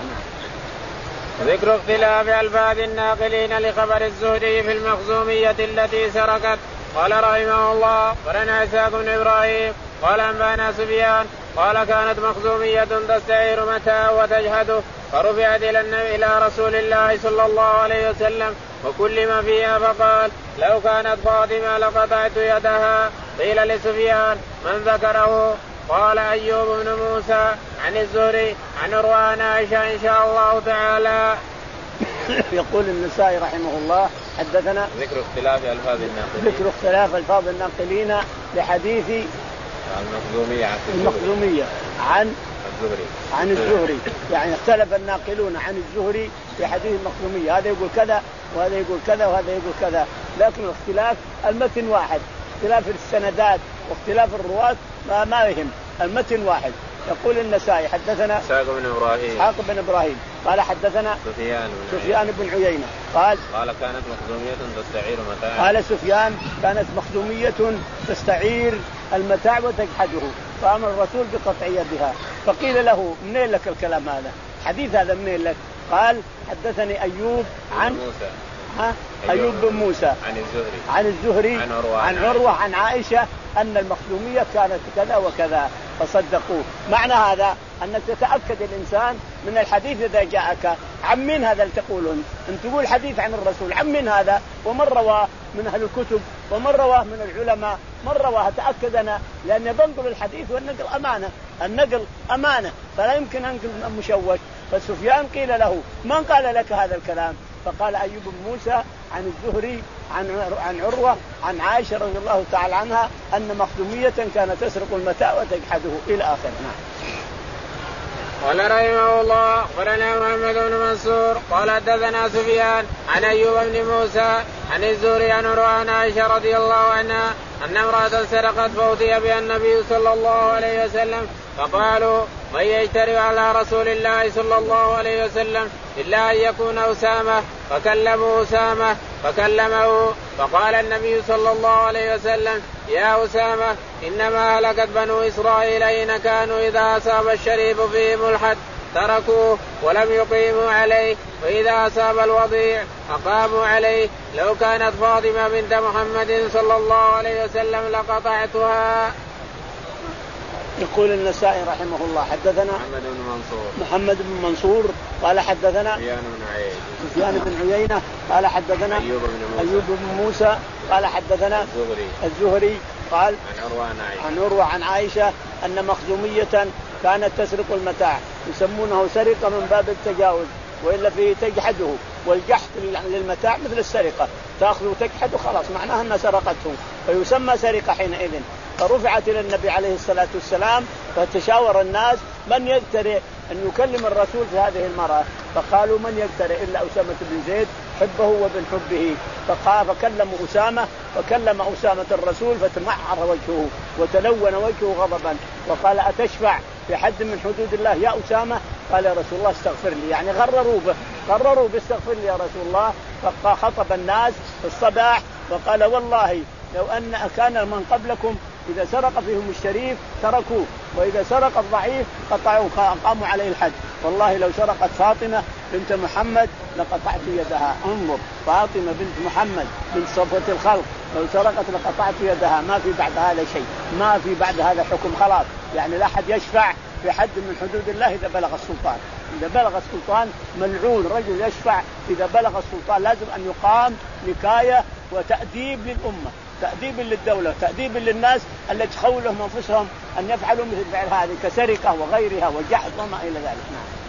ذكر اختلاف ألفاظ الناقلين لخبر الزهري في المخزومية التي سرقت. قال رحمه الله قرنا إسحاق بن إبراهيم قال أنبانا سفيان قال كانت مخزومية تستعير متاع وتجحده فرفعت إلى رسول الله صلى الله عليه وسلم وكلم فيها فقال لو كانت فاطمة لقطعت يدها. قيل لسفيان من ذكره؟ قال أيوب بن موسى عن الزهري عن عروة عائشة إن شاء الله تعالى. يقول النسائي رحمه الله حدثنا ذكر اختلاف ألفاظ الناقلين ذكر اختلاف ألفاظ الناقلين لحديث المخزومية عن المخزومية عن الزهري عن الزهري يعني اختلف الناقلون عن الزهري في حديث المخزومية، هذا يقول كذا وهذا يقول كذا وهذا يقول كذا، لكن الاختلاف المتن واحد، اختلاف السندات واختلاف الرواة ما, ما يهم، المتن واحد. يقول النسائي حدثنا إسحاق بن إبراهيم إسحاق بن إبراهيم قال حدثنا سفيان بن سفيان بن عيينة قال قال كانت مخزومية تستعير متاع قال سفيان كانت مخزومية تستعير المتاع وتجحده فأمر الرسول بقطع يدها. فقيل له منين لك الكلام هذا؟ حديث هذا منين لك؟ قال حدثني أيوب عن موسى ها أيوب بن موسى عن الزهري عن الزهري عن عروة عن, عروة عن عائشة أن المخزومية كانت كذا وكذا فصدقوه. معنى هذا أنك تتأكد الإنسان من الحديث إذا جاءك عن من هذا اللي تقولون أن تقول حديث عن الرسول عن من هذا ومن رواه من أهل الكتب ومن رواه من العلماء من رواه تأكد أنا لأن بنقل الحديث والنقل أمانة، النقل أمانة فلا يمكن أنقل مشوش. فسفيان قيل له من قال لك هذا الكلام؟ فقال أيوب بن موسى عن الزهري عن عن عروة عن عائشة رضي الله تعالى عنها أن مخزومية كانت تسرق المتاع وتجحده إلى آخر. قال رحمه الله قرنا محمد بن منصور قال حدثنا سفيان عن أيوب بن موسى عن الزهري عن عروة عن عائشة رضي الله عنها أن امرأة سرقت فأتي بها النبي صلى الله عليه وسلم فقالوا من يجترئ على رسول الله صلى الله عليه وسلم إلا أن يكون أسامة فكلموا أسامة فكلمه فقال النبي صلى الله عليه وسلم يا أسامة إنما هلكت بنو إسرائيل إن كانوا إذا أصاب الشريف فيهم الحد تركوه ولم يقيموا عليه وإذا أصاب الوضيع أقاموا عليه لو كانت فاطمة بنت محمد صلى الله عليه وسلم لقطعتها. يقول النسائي رحمه الله حدثنا محمد بن منصور محمد بن منصور قال حدثنا سفيان بن عيينة سفيان بن عيينة قال حدثنا أيوب بن موسى, أيوب بن موسى قال حدثنا الزهري الزهري قال عن عروة عن عائشة عن عروة عن عائشة أن مخزومية كانت تسرق المتاع يسمونه سرقة من باب التجاوز وإلا فيه تجحده والجحد للمتاع مثل السرقة تأخذ وتجحد خلاص معناها أنها سرقته فيسمى سرقة حينئذ. فرفعت إلى النبي عليه الصلاة والسلام فتشاور الناس من يجترئ أن يكلم الرسول في هذه المرأة فقالوا من يجترئ إلا أسامة بن زيد حبه وبن حبه فقال فكلموا أسامة فكلم أسامة الرسول فتمعر وجهه وتلون وجهه غضبا وقال أتشفع في حد من حدود الله يا أسامة؟ قال يا رسول الله استغفر لي يعني غرروا به غرروا باستغفر لي يا رسول الله. فخطب الناس في الصباح وقال والله لو أن كان من قبلكم إذا سرق فيهم الشريف تركوه وإذا سرق الضعيف قطعوا قاموا عليه الحد. والله لو سرقت فاطمة بنت محمد لقطعت يدها. انظر فاطمة بنت محمد بنت صفوة الخلق لو سرقت لقطعت يدها، ما في بعد هذا شيء، ما في بعد هذا حكم خلاص. يعني لا أحد يشفع في حد من حدود الله إذا بلغ السلطان. إذا بلغ السلطان ملعون. رجل يشفع إذا بلغ السلطان لازم أن يقام نكاية وتأديب للأمة، تأديب للدولة، تأديب للناس التي تخولهم أنفسهم أن يفعلوا مثل فعل هذه كسرقة وغيرها وجحد وما إلى ذلك. نعم.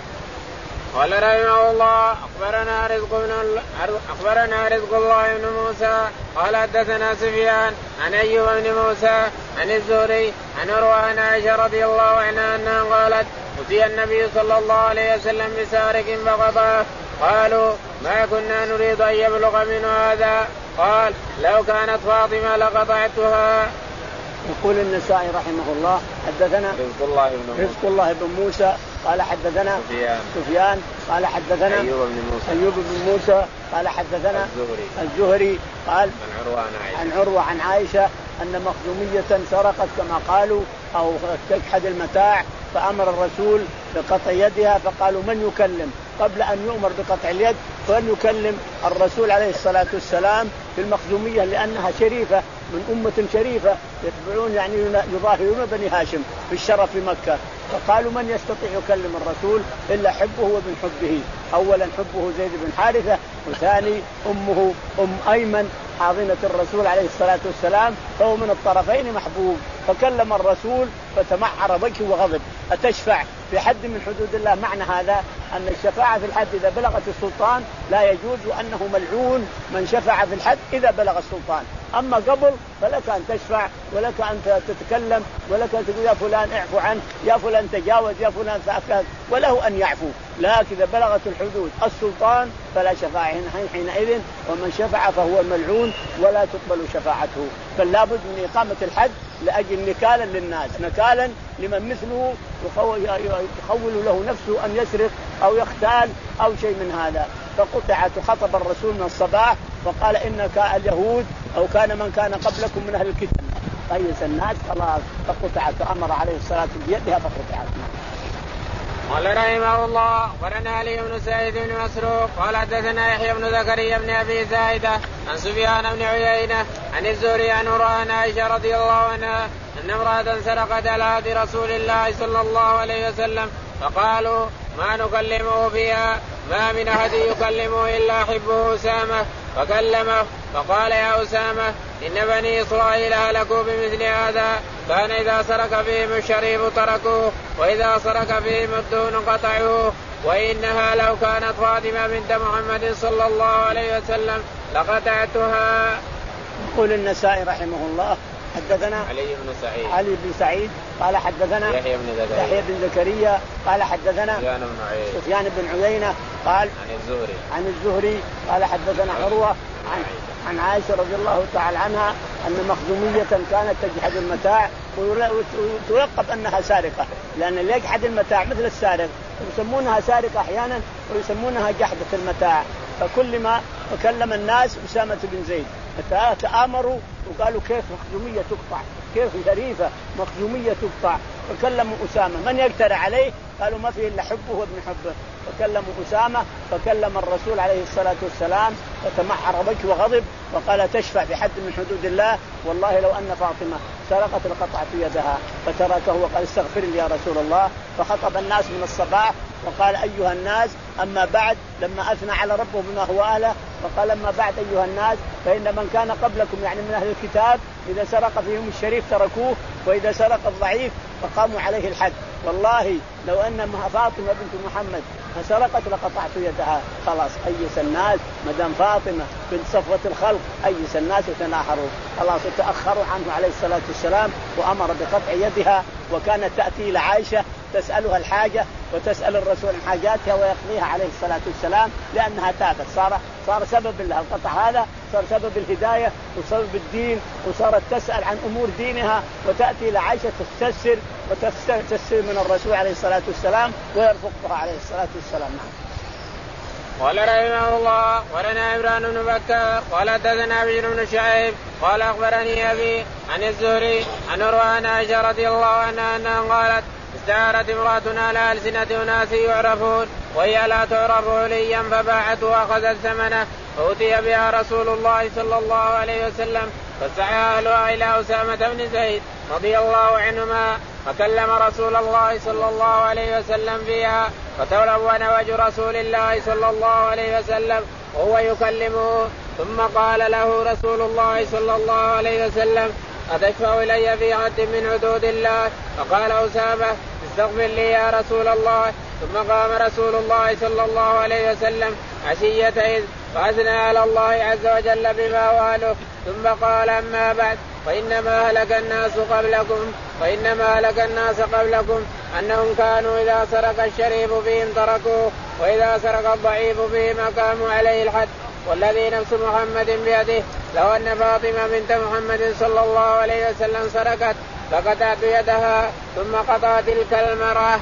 قال رحمه الله أخبرنا رزق بن أخبرنا رزق الله بن موسى قال حدثنا سفيان عن أيوب بن موسى عن الزهري عن عروة عن عائشة رضي الله عنها أنها قالت أتي النبي صلى الله عليه وسلم بسارق فقطعه قالوا ما كنا نريد أن يبلغ منه هذا قال لو كانت فاطمة لقطعتها. يقول النسائي رحمه الله حدثنا رزق الله بن موسى, رزق الله بن موسى قال حدثنا سفيان, سفيان قال حدثنا أيوب بن موسى, أيوب بن موسى قال حدثنا الزهري, الزهري قال عن عروة عن عائشة, عن عروة عن عائشة أن مخزومية سرقت كما قالوا أو تجحد المتاع فأمر الرسول بقطع يدها فقالوا من يكلم قبل أن يؤمر بقطع اليد فأن يكلم الرسول عليه الصلاة والسلام في المخزومية لأنها شريفة من أمة شريفة يتبعون يعني يظاهرون بني هاشم في الشرف في مكة. فقالوا من يستطيع يكلم الرسول إلا حبه وابن حبه. أولا حبه زيد بن حارثة وثاني أمه أم أيمن حاضنة الرسول عليه الصلاة والسلام فهو من الطرفين محبوب. فكلم الرسول فتمعر وجهه وغضب. أتشفع في حد من حدود الله؟ معنى هذا أن الشفاعة في الحد إذا بلغت السلطان لا يجوز وأنه ملعون من شفع في الحد إذا بلغ السلطان. أما قبل فلك أن تشفع ولك أن تتكلم ولك أن تقول يا فلان اعفو عنه يا فلان تجاوز يا فلان فأكد وله أن يعفو. لكن إذا بلغت الحدود السلطان فلا شفاعة حينئذ ومن شفع فهو ملعون ولا تقبل شفاعته. فلا بد من إقامة الحد لأجل نكالا للناس نكالا لمن مثله يخول له نفسه أن يسرق أو يختال أو شيء من هذا. فقطعت خطب الرسول من الصباح وقال إن اليهود أو كان من كان قبلكم من أهل الكتاب قيس الناس خلاص فقطعت أمر عليه الصلاة بيدها فقطعت. قال رحمه الله ورنا علي بن سعيد بن مسروق قال حدثنا يحيى بن زكريا بن أبي زايدة عن سفيان بن عيينة عن الزهري عن عروة عائشة رضي الله عنها أن امرأة سرقت على عهد رسول الله صلى الله عليه وسلم فقالوا ما نكلمه فيها ما من أحد يكلمه إلا حبه أسامة فكلمه فقال يا أسامة إن بني إسرائيل هلكوا بمثل هذا كان إذا سرق فيهم الشريف تركوه وإذا سرق فيهم الدون قطعوه وإنها لو كانت فاطمة بنت محمد صلى الله عليه وسلم لقطعتها. يقول النسائي رحمه الله حدثنا علي بن سعيد علي بن سعيد قال حدثنا يحيى بن زكريا يحيى بن زكريا قال حدثنا سفيان بن عيينة سفيان بن عيينة قال عن الزهري عن الزهري قال حدثنا عروة عن عن عائشة رضي الله تعالى عنها أن مخزومية كانت تجحد المتاع ويلقب أنها سارقة لأن اللي يجحد المتاع مثل السارق يسمونها سارقة أحيانا ويسمونها جحدة المتاع. فكل ما تكلم الناس أسامة بن زيد تآمروا وقالوا كيف مخزومية تقطع كيف شريفة مخزومية تقطع فكلموا أسامة من يقترع عليه قالوا ما فيه إلا حبه وابن حبه فكلموا أسامة فكلم الرسول عليه الصلاة والسلام فتمحر وجهه وغضب وقال تشفع بحد من حدود الله والله لو أن فاطمة سرقت لقطعت يدها فتركه وقال استغفر لي يا رسول الله. فخطب الناس من الصباح وقال أيها الناس أما بعد لما أثنى على ربه بما هو أهله وقال أما بعد أيها الناس فإن من كان قبلكم يعني من أهل الكتاب إذا سرق فيهم الشريف تركوه وإذا سرق الضعيف فقاموا عليه الحد. والله لو أن فاطمة بنت محمد فسرقت لقطعت يدها. خلاص أيس الناس مدام فاطمة بنت صفوة الخلق أيس الناس وتناحروا خلاص وتأخروا عنه عليه الصلاة والسلام وأمر بقطع يدها. وكانت تأتي إلى عائشة تسألها الحاجة وتسأل الرسول عن حاجاتها ويقضيها عليه الصلاة والسلام لأنها تابت صار صار سبب لها القطع هذا صار سبب الهداية وسبب الدين وصارت تسأل عن أمور دينها وتأتي إلى عائشة تستفسر وتستفسر من الرسول عليه الصلاة والسلام ويرفقها عليه الصلاة والسلام. قال رحمه الله ولنا عمران بن بكر قال حدثنا بشر بن شعيب قال أخبرني أبي عن الزهري عن عروة عن عائشة رضي الله عنها أنها قالت استعارت امرأتنا على ألسنة أناس يعرفون وهي لا تعرف عليا فباعته وأخذت ثمنه فأتي بها رسول الله صلى الله عليه وسلم فسعى أهلها إلى أسامة بن زيد رضي الله عنهما فكلم رسول الله صلى الله عليه وسلم فيها فتلون وجه رسول الله صلى الله عليه وسلم وهو يكلمه ثم قال له رسول الله صلى الله عليه وسلم أتشفع إلي في حد من حدود الله؟ فقال أسامة استغفر لي يا رسول الله. ثم قام رسول الله صلى الله عليه وسلم عشية إذ فأثنى على الله عز وجل بما هو أهله ثم قال أما بعد فإنما هلك الناس قبلكم فإنما هلك الناس قبلكم أنهم كانوا إذا سرق الشريف فيهم تركوه وإذا سرق الضعيف فيهم أقاموا عليه الحد والذي نفس محمد بيده لو أن فاطمة بنت محمد صلى الله عليه وسلم سرقت فقطعت يدها ثم قطعت تلك المرأة.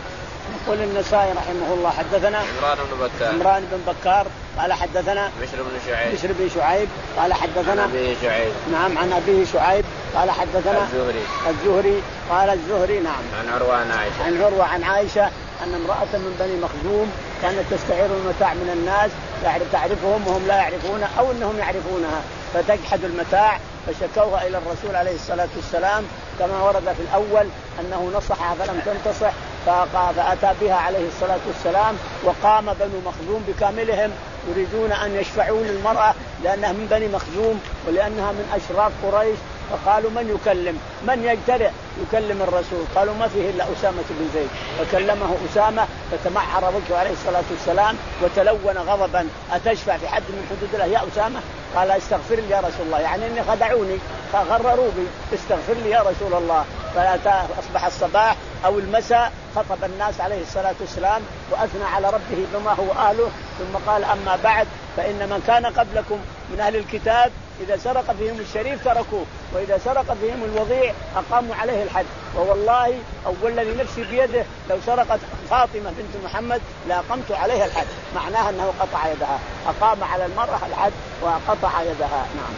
يقول النسائي رحمه الله حدثنا عمران بن بكار عمران بن بكار قال حدثنا بشر بن شعيب بشر بن شعيب قال حدثنا عن أبيه شعيب نعم عن أبيه شعيب قال حدثنا الزهري الزهري قال الزهري نعم عن عروة عن عائشة عن عروة عن عائشة أن امرأة من بني مخزوم كانت تستعير المتاع من الناس تعرفهم وهم لا يعرفون أو أنهم يعرفونها فتجحد المتاع فشكوها إلى الرسول عليه الصلاة والسلام كما ورد في الأول أنه نصحها فلم تنتصح فأتى بها عليه الصلاة والسلام وقام بنو مخزوم بكاملهم يريدون أن يشفعوا للمرأة لأنها من بني مخزوم ولأنها من أشراف قريش فقالوا من يكلم من يجترئ يكلم الرسول قالوا ما فيه إلا أسامة بن زيد فكلمه أسامة فتمعر وجهه عليه الصلاة والسلام وتلون غضبا أتشفع في حد من حدود الله يا أسامة قال استغفر لي يا رسول الله يعني إني خدعوني فغرروا بي استغفر لي يا رسول الله. فأصبح الصباح أو المساء خطب الناس عليه الصلاة والسلام وأثنى على ربه بما هو أهله ثم قال أما بعد فإن من كان قبلكم من أهل الكتاب إذا سرق فيهم الشريف تركوه وإذا سرق فيهم الوضيع أقاموا عليه الحد ووالله أول الذي نفسي بيده لو سرقت فاطمة بنت محمد لأقمت عليها الحد معناها أنه قطع يدها أقام على المرأة الحد وقطع يدها. نعم.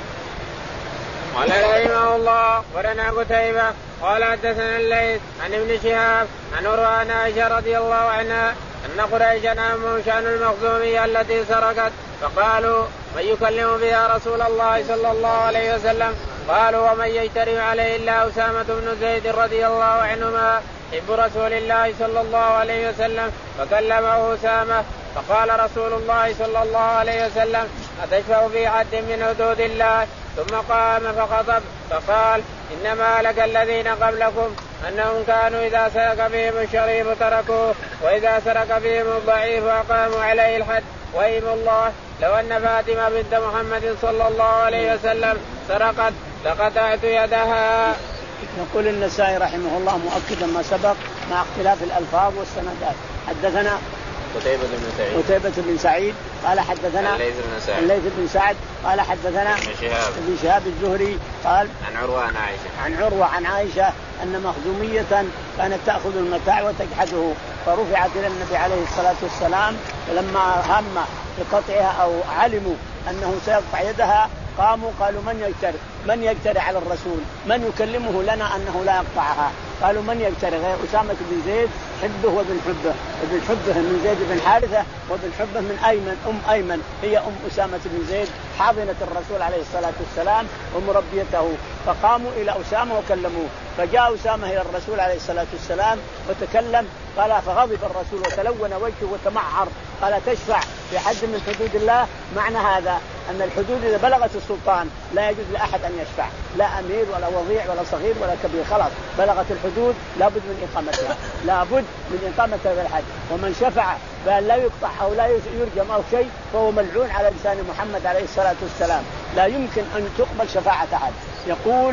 قال رحمه الله ورنا قتيبة قال حدثنا الليث عن ابن شهاب عن عروة عن عائشة رضي الله عنها أن قريشا أمهم شأن المخزومية التي سرقت فقالوا من يكلم بها رسول الله صلى الله عليه وسلم قالوا ومن يجترئ عليه إلا أسامة بن زيد رضي الله عنهما حب رسول الله صلى الله عليه وسلم فكلمه أسامة فقال رسول الله صلى الله عليه وسلم أتشفع في حد من حدود الله؟ ثم قام فخطب فقال إنما لك الذين قبلكم أنهم كانوا إذا سرق بهم الشريف تركوه وإذا سرق بهم الضعيف أقاموا عليه الحد وإيم الله لو أن فاطمة بنت محمد صلى الله عليه وسلم سرقت لقطعت يدها. يقول النسائي رحمه الله مؤكدا ما سبق مع اختلاف الألفاظ والسندات. حدثنا قتيبة بن سعيد قتيبة بن سعيد قال حدثنا الليث بن سعد الليث بن سعد قال حدثنا ابن شهاب ابن شهاب الزهري قال عن عروة عن عائشة عن عروة عن عائشة أن مخزومية كانت تأخذ المتاع وتجحده فرفعت إلى النبي عليه الصلاة والسلام فلما هم بقطعها أو علموا أنه سيقطع يدها قاموا قالوا من يجترئ من يجترئ على الرسول من يكلمه لنا أنه لا يقطعها؟ قالوا من يجترئ غير أسامة بن زيد حبه وابن حبه ابن حبه من زيد بن حارثة وابن حبه من أيمن أم أيمن هي أم أسامة بن زيد حاضنة الرسول عليه الصلاة والسلام ومربيته فقاموا إلى أسامة وكلموه فجاء أسامة إلى الرسول عليه الصلاة والسلام وتكلم قال فغضب الرسول وتلون وجهه وتمعر قال تشفع في حد من حدود الله؟ معنى هذا أن الحدود إذا بلغت السلطان لا يجوز لأحد أن يشفع لا أمير ولا وضيع ولا صغير ولا كبير خلاص بلغت الحدود لابد من إقامتها لابد من إقامة هذا الحد ومن شفع فلا يقطع أو لا يرجم أو شيء فهو ملعون على لسان محمد عليه الصلاة والسلام لا يمكن أن تقبل شفاعة أحد. يقول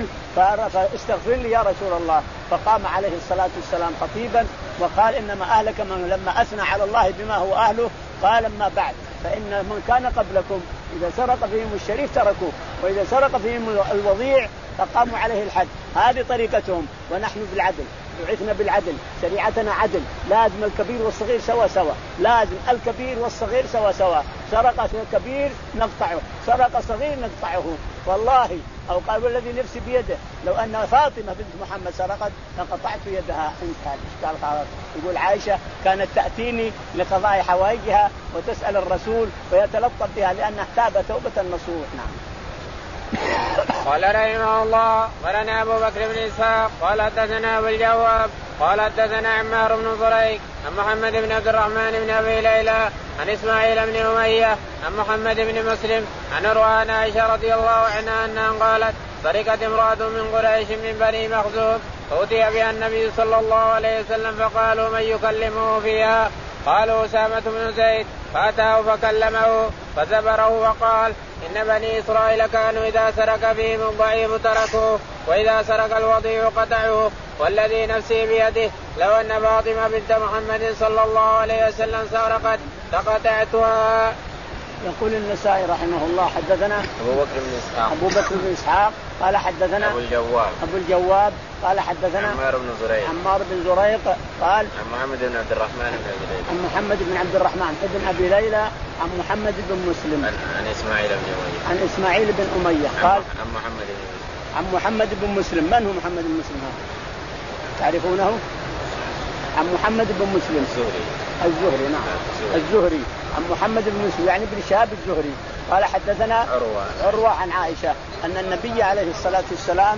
فاستغفر لي يا رسول الله فقام عليه الصلاة والسلام خطيبا وقال إنما أهلك من لما أثنى على الله بما هو أهله قال أما بعد فإن من كان قبلكم إذا سرق فيهم الشريف تركوه وإذا سرق فيهم الوضيع فقاموا عليه الحد. هذه طريقتهم ونحن بالعدل بعثنا بالعدل شريعتنا عدل لازم الكبير والصغير سوا سوا لازم الكبير والصغير سوا سوا سرق كبير نقطعه سرق صغير نقطعه والله أو قال والذي نفسي بيده لو أن فاطمة بنت محمد سرقت لقطعت يدها. انتهى الإشكال خلاص. يقول عائشة كانت تأتيني لقضاء حوائجها وتسأل الرسول ويتلطف بها لأنها تاب توبة النصوح. نعم. قال رحمه الله ولنا أبو بكر بن إسحاق قال حدثنا أبو الجواب قال حدثنا عمار بن زريق عن محمد بن عبد الرحمن بن أبي ليلى عن إسماعيل بن أمية عن محمد بن مسلم عن عروة عائشة رضي الله عنها أنها قالت سرقت امرأة من قريش من بني مخزوم فأتي بها النبي صلى الله عليه وسلم فقالوا من يكلمه فيها؟ قالوا أسامة بن زيد فأتاه فكلمه فزبره وقال إن بني إسرائيل كانوا إذا سرق فيهم الضعيف تركوه وإذا سرق الوضيع قطعوه والذي نفسي بيده لو أن فاطمة بنت محمد صلى الله عليه وسلم سرقت لقطعتها. يقول النسائي رحمه الله حدثنا أبو بكر بن إسحاق أبو بكر بن إسحاق قال حدثنا أبو الجواب أبو الجواب قال حدثنا عمار بن زريق عمار بن زريق قال عن محمد بن عبد الرحمن بن أبي ليلى عن محمد بن عبد الرحمن بن أبي ليلى عن محمد بن مسلم عن, عن إسماعيل بن أمية عن إسماعيل بن أمية قال عن محمد بن عن محمد بن مسلم. من هو محمد بن مسلم هذا؟ تعرفونه؟ عن محمد بن مسلم الزهري الزهري نعم الزهري عن محمد بن مسلم يعني بن شهاب الزهري قال حدثنا عروة عروة عن عائشة أن النبي عليه الصلاة والسلام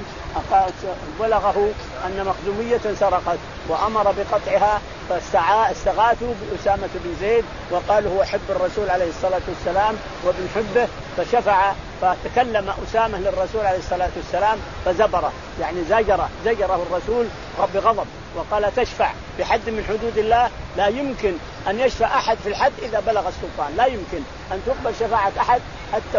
بلغه أن مخزومية سرقت وأمر بقطعها فاستغاثوا بأسامة بن زيد وقالوا هو حب الرسول عليه الصلاة والسلام وابن حبه فشفع فتكلم أسامة للرسول عليه الصلاة والسلام فزبره يعني زجره زجره الرسول بغضب وقال تشفع بحد من حدود الله لا يمكن أن يشفع أحد في الحد إذا بلغ السلطان لا يمكن أن تقبل شفاعة أحد حتى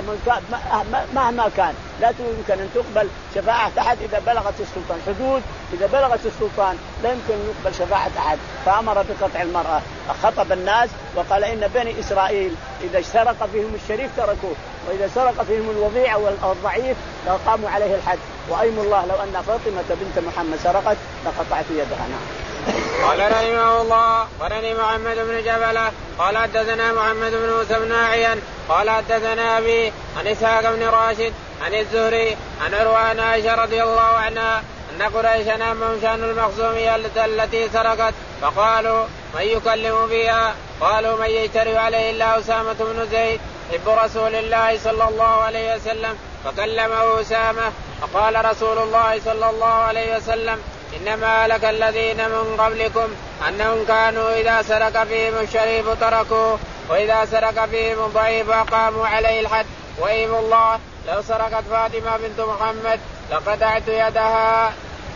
مهما كان لا يمكن أن تقبل شفاعة أحد إذا بلغت السلطان حدود إذا بلغت السلطان لا يمكن أن يقبل شفاعة أحد فأمر بقطع المرأة خطب الناس وقال إن بني إسرائيل إذا سرق فيهم الشريف تركوه وإذا سرق فيهم الوضيع والضعيف لقاموا عليه الحد وأيم الله لو أن فاطمة بنت محمد سرقت لقطعت يدها. نعم. قال رحمه الله ورني محمد بن جبلة قال حدثنا محمد بن موسى بن عيان قال حدثنا أبي عن إسحاق بن راشد عن الزهري عن عروة عن عائشة رضي الله عنها أن قريشا نامهم شأن المخزومية التي سرقت فقالوا من يكلم فيها؟ قالوا من يجترئ عليه إلا أسامة بن زيد حب رسول الله صلى الله عليه وسلم فكلمه أسامة فقال رسول الله صلى الله عليه وسلم إنما هلك الذين من قبلكم أنهم كانوا إذا سرق فيهم الشريف تركوه وإذا سرق فيهم الضعيف أقاموا عليه الحد وإيم الله لو سرقت فاطمة بنت محمد لقطعت يدها.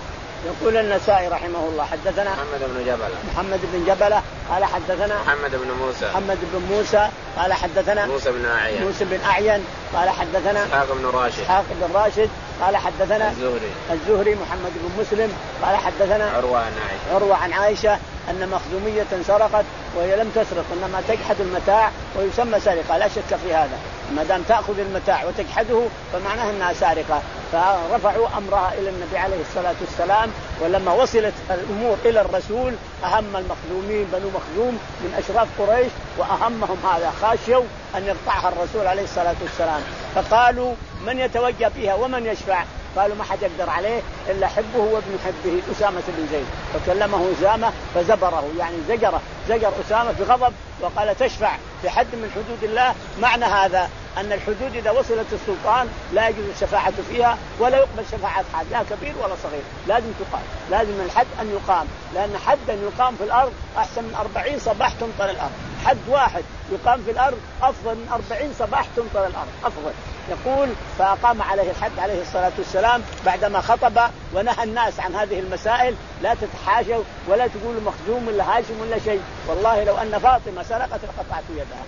يقول النسائي رحمه الله حدثنا محمد بن جبلة محمد بن جبلة قال حدثنا محمد بن موسى محمد بن موسى قال حدثنا موسى بن أعين موسى بن أعين قال حدثنا إسحاق بن راشد إسحاق بن راشد قال حدثنا الزهري الزهري محمد بن مسلم قال حدثنا عروة عن عائشة عروة عن عائشة أن مخزومية سرقت وهي لم تسرق إنما تجحد المتاع ويسمى سرقة لا شك في هذا ما دام تأخذ المتاع وتجحده فمعناها أنها سارقة فرفعوا أمرها إلى النبي عليه الصلاة والسلام ولما وصلت الأمور إلى الرسول أهم المخزومين بنو مخزوم من أشراف قريش وأهمهم هذا خاشوا أن يقطعها الرسول عليه الصلاة والسلام فقالوا من يتوجه فيها ومن يشفع؟ قالوا ما حد يقدر عليه إلا حبه وابن حبه أسامة بن زيد فكلمه أسامة فزبره يعني زجره زجر أسامة بغضب وقال تشفع بحد من حدود الله. معنى هذا أن الحدود إذا وصلت السلطان لا يجوز الشفاعة فيها ولا يقبل شفاعة حد لا كبير ولا صغير لازم تقام لازم الحد أن يقام لأن حدا يقام في الأرض أحسن من أربعين صباح تمطر الأرض حد واحد يقام في الأرض أفضل من أربعين صباح تمطر الأرض أفضل. يقول فأقام عليه الحد عليه الصلاة والسلام بعدما خطب ونهى الناس عن هذه المسائل لا تتحاشوا ولا تقولوا مخزوم ولا هاشم ولا شيء والله لو أن فاطمة سرقت لقطعت يدها.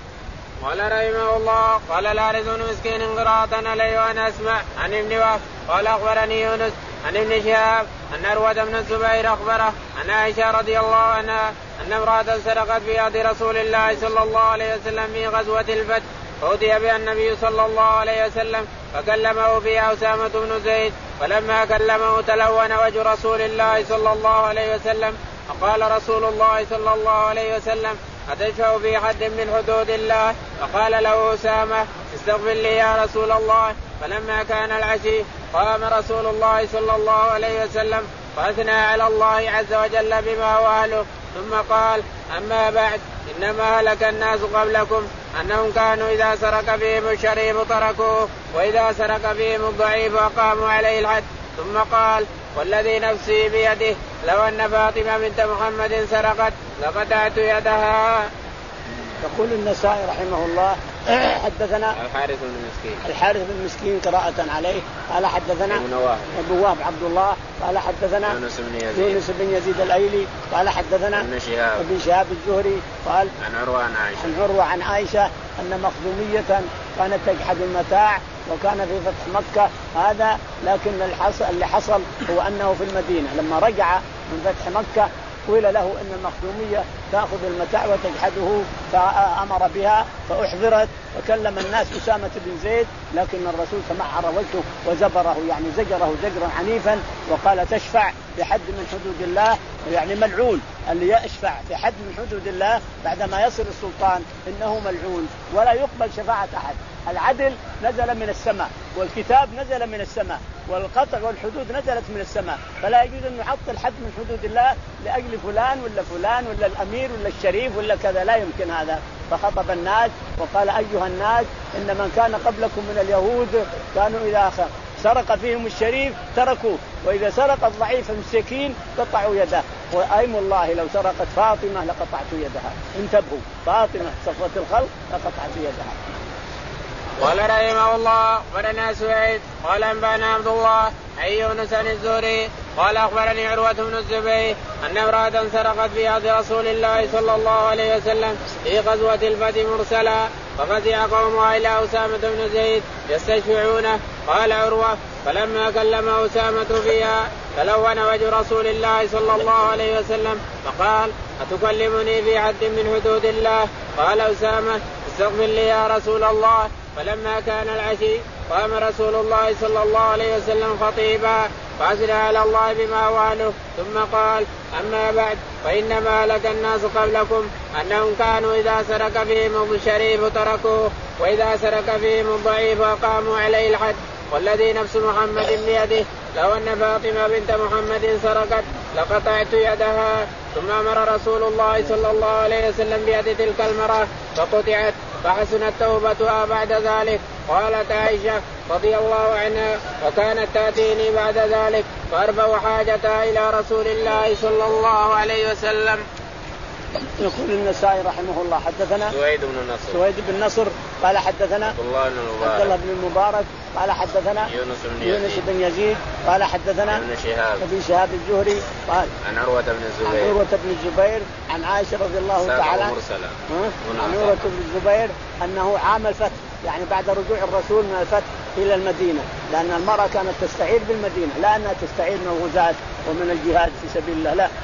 قال رحمه الله قال لا رزق مسكين قراءة عليه وأنا أسمع عن ابن وهب قال أخبرني يونس عن ابن شهاب أن عروة بن الزبير أخبره عن عائشة رضي الله عنها أن امرأة سرقت في يد رسول الله صلى الله عليه وسلم في غزوة الفتح فأتي بها النبي صلى الله عليه وسلم فكلمه فيها أسامة بن زيد فلما كلمه تلون وجه رسول الله صلى الله عليه وسلم فقال رسول الله صلى الله عليه وسلم أتشفع في حد من حدود الله؟ فقال له أسامة استغفر لي يا رسول الله. فلما كان العشي قام رسول الله صلى الله عليه وسلم فأثنى على الله عز وجل بما هو أهله ثم قال أما بعد إنما هلك الناس قبلكم أنهم كانوا إذا سرق فيهم الشريف تركوه وإذا سرق فيهم الضعيف أقاموا عليه الحد. ثم قال والذي نفسي بيده لو أن فاطمة بنت محمد سرقت لقطعت يدها. يقول النسائي رحمه الله حدثنا الحارث بن مسكين الحارث بن مسكين قراءة عليه قال حدثنا أبو وهب عبد الله قال حدثنا يونس بن يزيد, يونس بن يزيد الأيلي قال حدثنا ابن شهاب ابن شهاب الزهري قال عن عروة عن عائشة عن عروة عن عائشة أن مخزومية كانت تجحد المتاع وكان في فتح مكة هذا، لكن الحصل اللي حصل هو أنه في المدينة لما رجع من فتح مكة قيل له إن المخزومية تأخذ المتاع وتجحده فأمر بها فأحضرت وكلم الناس أسامة بن زيد، لكن الرسول سمعر وجهه وزبره يعني زجره زجرا عنيفا وقال تشفع بحد من حدود الله، يعني ملعون اللي يشفع في حد من حدود الله بعدما يصل السلطان إنه ملعون ولا يقبل شفاعة أحد. العدل نزل من السماء والكتاب نزل من السماء والقطع والحدود نزلت من السماء، فلا يجوز أن يحط الحد من حدود الله لأجل فلان ولا فلان ولا الأمير ولا الشريف ولا كذا، لا يمكن هذا. فخطب الناس وقال أيها الناس إن من كان قبلكم من اليهود كانوا إذا سرق فيهم الشريف تركوه وإذا سرق الضعيف المسكين قطعوا يده، وأيم الله لو سرقت فاطمة لقطعت يدها. انتبهوا، فاطمة صفوة الخلق لقطعت يدها. قال رحمه الله ولنا سعيد قال أنبانا عبد الله عن يونس عن الزهري قال أخبرني عروة بن الزبير أن امرأة سرقت في عهد رسول الله صلى الله عليه وسلم في غزوة الفتح مرسلا ففزع قومها إلى أسامة بن زيد يستشفعونه. قال عروة فلما كلم أسامة فيها تلون وجه رسول الله صلى الله عليه وسلم فقال أتكلمني في حد من حدود الله؟ قال أسامة استغفر لي يا رسول الله. فلما كان العشي قام رسول الله صلى الله عليه وسلم خطيبا فأثنى على الله بما وعده ثم قال أما بعد فإنما هلك الناس قبلكم أنهم كانوا إذا سرق فيهم الشريف تركوه وإذا سرق فيهم الضعيف أقاموا عليه الحد. والذي نفس محمد بيده لو أن فاطمة بنت محمد سرقت لقطعت يدها. ثم أمر رسول الله صلى الله عليه وسلم بيد تلك المرأة فقطعت فحسنت توبتها بعد ذلك. قالت عائشة رضي الله عنها وكانت تأتيني بعد ذلك فأرفع حاجتها إلى رسول الله صلى الله عليه وسلم. يقول النسائي رحمه الله حدثنا سويد بن النصر سويد بن نصر قال حدثنا عبد الله بن المبارك عبد الله بن المبارك قال حدثنا يونس بن يونس يزيد بن يزيد قال حدثنا ابن شهاب ابن شهاب الزهري قال عن عروة بن الزبير عن عروة بن الزبير عن عائشة رضي الله تعالى مرسلا عن عروة بن الزبير أنه عام الفتح يعني بعد رجوع الرسول من الفتح إلى المدينة، لأن المرأة كانت تستعير بالمدينة لا أنها تستعير من الغزاة ومن الجهاد في سبيل الله لا.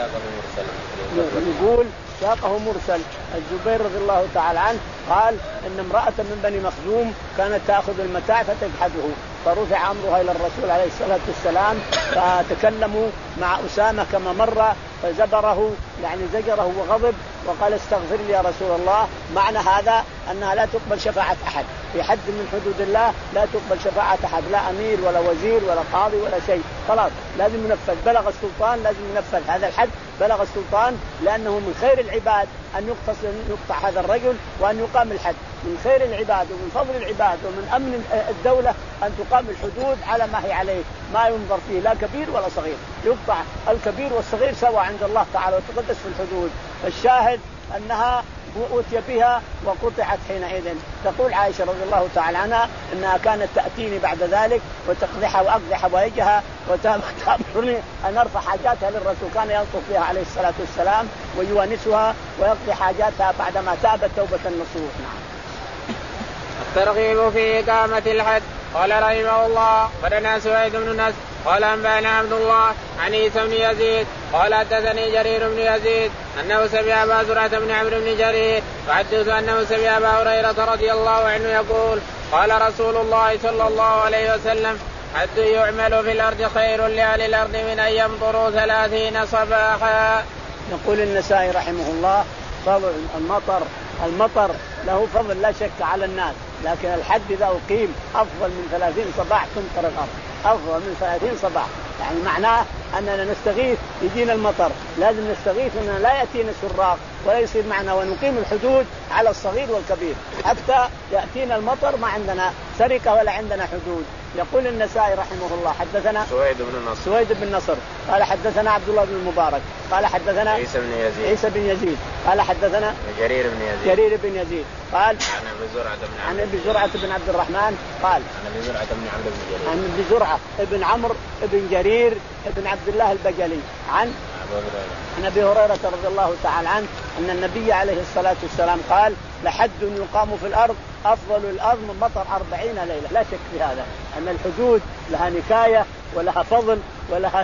يقول ساقه مرسل الزبير رضي الله تعالى عنه قال إن امرأة من بني مخزوم كانت تأخذ المتاع فتجحده فرفع أمرها إلى الرسول عليه الصلاة والسلام فتكلموا مع أسامة كما مر فزبره يعني زجره وغضب وقال استغفر لي يا رسول الله. معنى هذا أنها لا تقبل شفاعة أحد في حد من حدود الله، لا تقبل شفاعة أحد لا أمير ولا وزير ولا قاضي ولا شيء، خلاص لازم ينفذ. بلغ السلطان لازم ينفذ هذا الحد، بلغ السلطان لأنه من خير العباد أن يقتص يقطع هذا الرجل وأن يقام الحد، من خير العباد ومن فضل العباد ومن أمن الدولة أن تقام الحدود على ما هي عليه، ما ينظر فيه لا كبير ولا صغير، يقطع الكبير والصغير سوا عند الله تعالى وتقدس في الحدود. الشاهد أنها أتي بها وقطعت حينئذ. تقول عائشة رضي الله تعالى عنها أنها كانت تأتيني بعد ذلك وتقضح وأقضح حوائجها وتأمرني أن أرفع حاجاتها للرسول، كان يلطف بها عليه الصلاة والسلام ويوانسها ويقضي حاجاتها بعدما تابت توبة النصوح. الترغيب في إقامة الحد. قال رحمه الله ولنا سويد بن نصر قال أنبانا عبد الله عن عيسى بن يزيد قال حدثني جرير بن يزيد أنه سمع أبا زرعة بن عمرو بن جرير يحدث أنه سمع أبا هريرة رضي الله عنه يقول قال رسول الله صلى الله عليه وسلم حد يعمل في الأرض خير لأهل الأرض من أن يمطروا ثلاثين صباحا. يقول النسائي رحمه الله فضل المطر المطر له فضل لا شك على الناس، لكن الحد إذا أقيم أفضل من ثلاثين صباح تمطر الأرض، أفضل من ثلاثين صباح يعني معناه أننا نستغيث يجينا المطر، لازم نستغيث أننا لا يأتينا سراق ولا يصير معنا، ونقيم الحدود على الصغير والكبير حتى يأتينا المطر ما عندنا سرقة ولا عندنا حدود. يقول النسائي رحمه الله حدثنا سويد بن نصر سويد بن نصر قال حدثنا عبد الله بن المبارك قال حدثنا عيسى بن يزيد عيسى بن يزيد قال حدثنا جرير بن يزيد جرير بن يزيد قال عن ابي زرعه بن عن ابي زرعه بن عبد الرحمن قال عن ابي زرعه بن عمرو بن جرير عن ابي زرعه ابن عمرو ابن جرير ابن عبد الله البجلي عن عن ابي هريره رضي الله تعالى عنه ان النبي عليه الصلاه والسلام قال لحد يقام في الارض افضل الارض من مطر أربعين ليله. لا شك في هذا ان الحدود لها نكايه ولها فضل ولها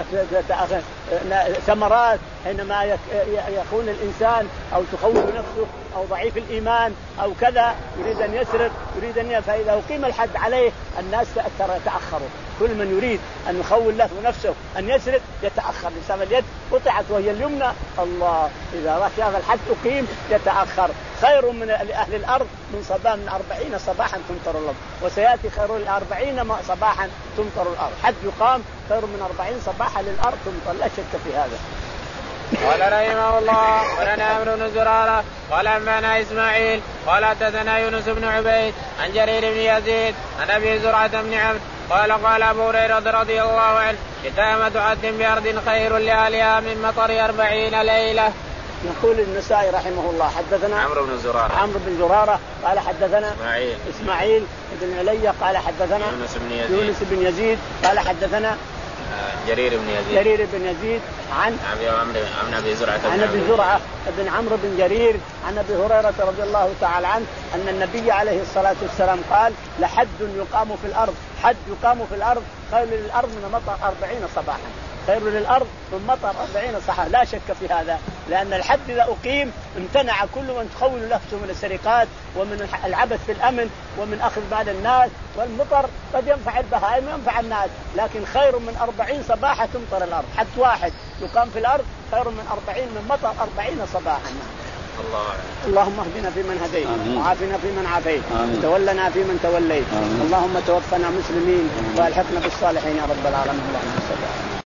ثمرات حينما يكون الانسان او تخوف نفسه او ضعيف الايمان او كذا يريد ان يسرق يريد ان، فاذا اقيم الحد عليه الناس يتاخروا. كل من يريد ان يخول له نفسه ان يسرق يتاخر، بسبب اليد قطعت وهي اليمنى، الله اذا شاف الحد اقيم يتاخر. خير من اهل الارض من صباح من أربعين صباحا تمطر الارض، وسياتي خير الأربعين صباحا تمطر الارض. حد يقام خير من أربعين صباحا للارض تمطر، لا شك في هذا. قال رحمه الله ولنا عمرو بن زرارة قال أنبأنا إسماعيل قال حدثنا يونس بن عبيد عن جرير بن يزيد عن أبي زرعة بن عمرو قال قال أبو هريرة رضي الله عنه إقامة عد بأرض خير لأهلها من مطر أربعين ليلة. يقول النسائي رحمه الله حدثنا عمرو بن زرارة عمرو بن زرارة قال حدثنا إسماعيل إسماعيل بن علي قال حدثنا يونس بن يزيد, يونس بن يزيد قال حدثنا جرير بن يزيد جرير بن يزيد عن عن ابي زرعه عن ابي زرعه بن عمرو بن جرير عن ابي هريره رضي الله تعالى عنه ان النبي عليه الصلاه والسلام قال لحد يقام في الارض، حد يقام في الارض خير للارض من مطر أربعين صباحا، خير للارض من مطر أربعين صباحا. لا شك في هذا، لان الحد اذا اقيم امتنع كل من تخول نفسه من السرقات ومن العبث في الامن ومن اخذ مال الناس، والمطر قد ينفع البهائم وينفع الناس، لكن خير من أربعين صباحا تمطر الارض. حد واحد يقام في الارض خير من أربعين من مطر أربعين صباحا. الله اللهم اهدنا فيمن هديت وعافنا فيمن عافيت وتولنا فيمن توليت، اللهم توفنا مسلمين والحقنا بالصالحين يا رب العالمين. اللهم صل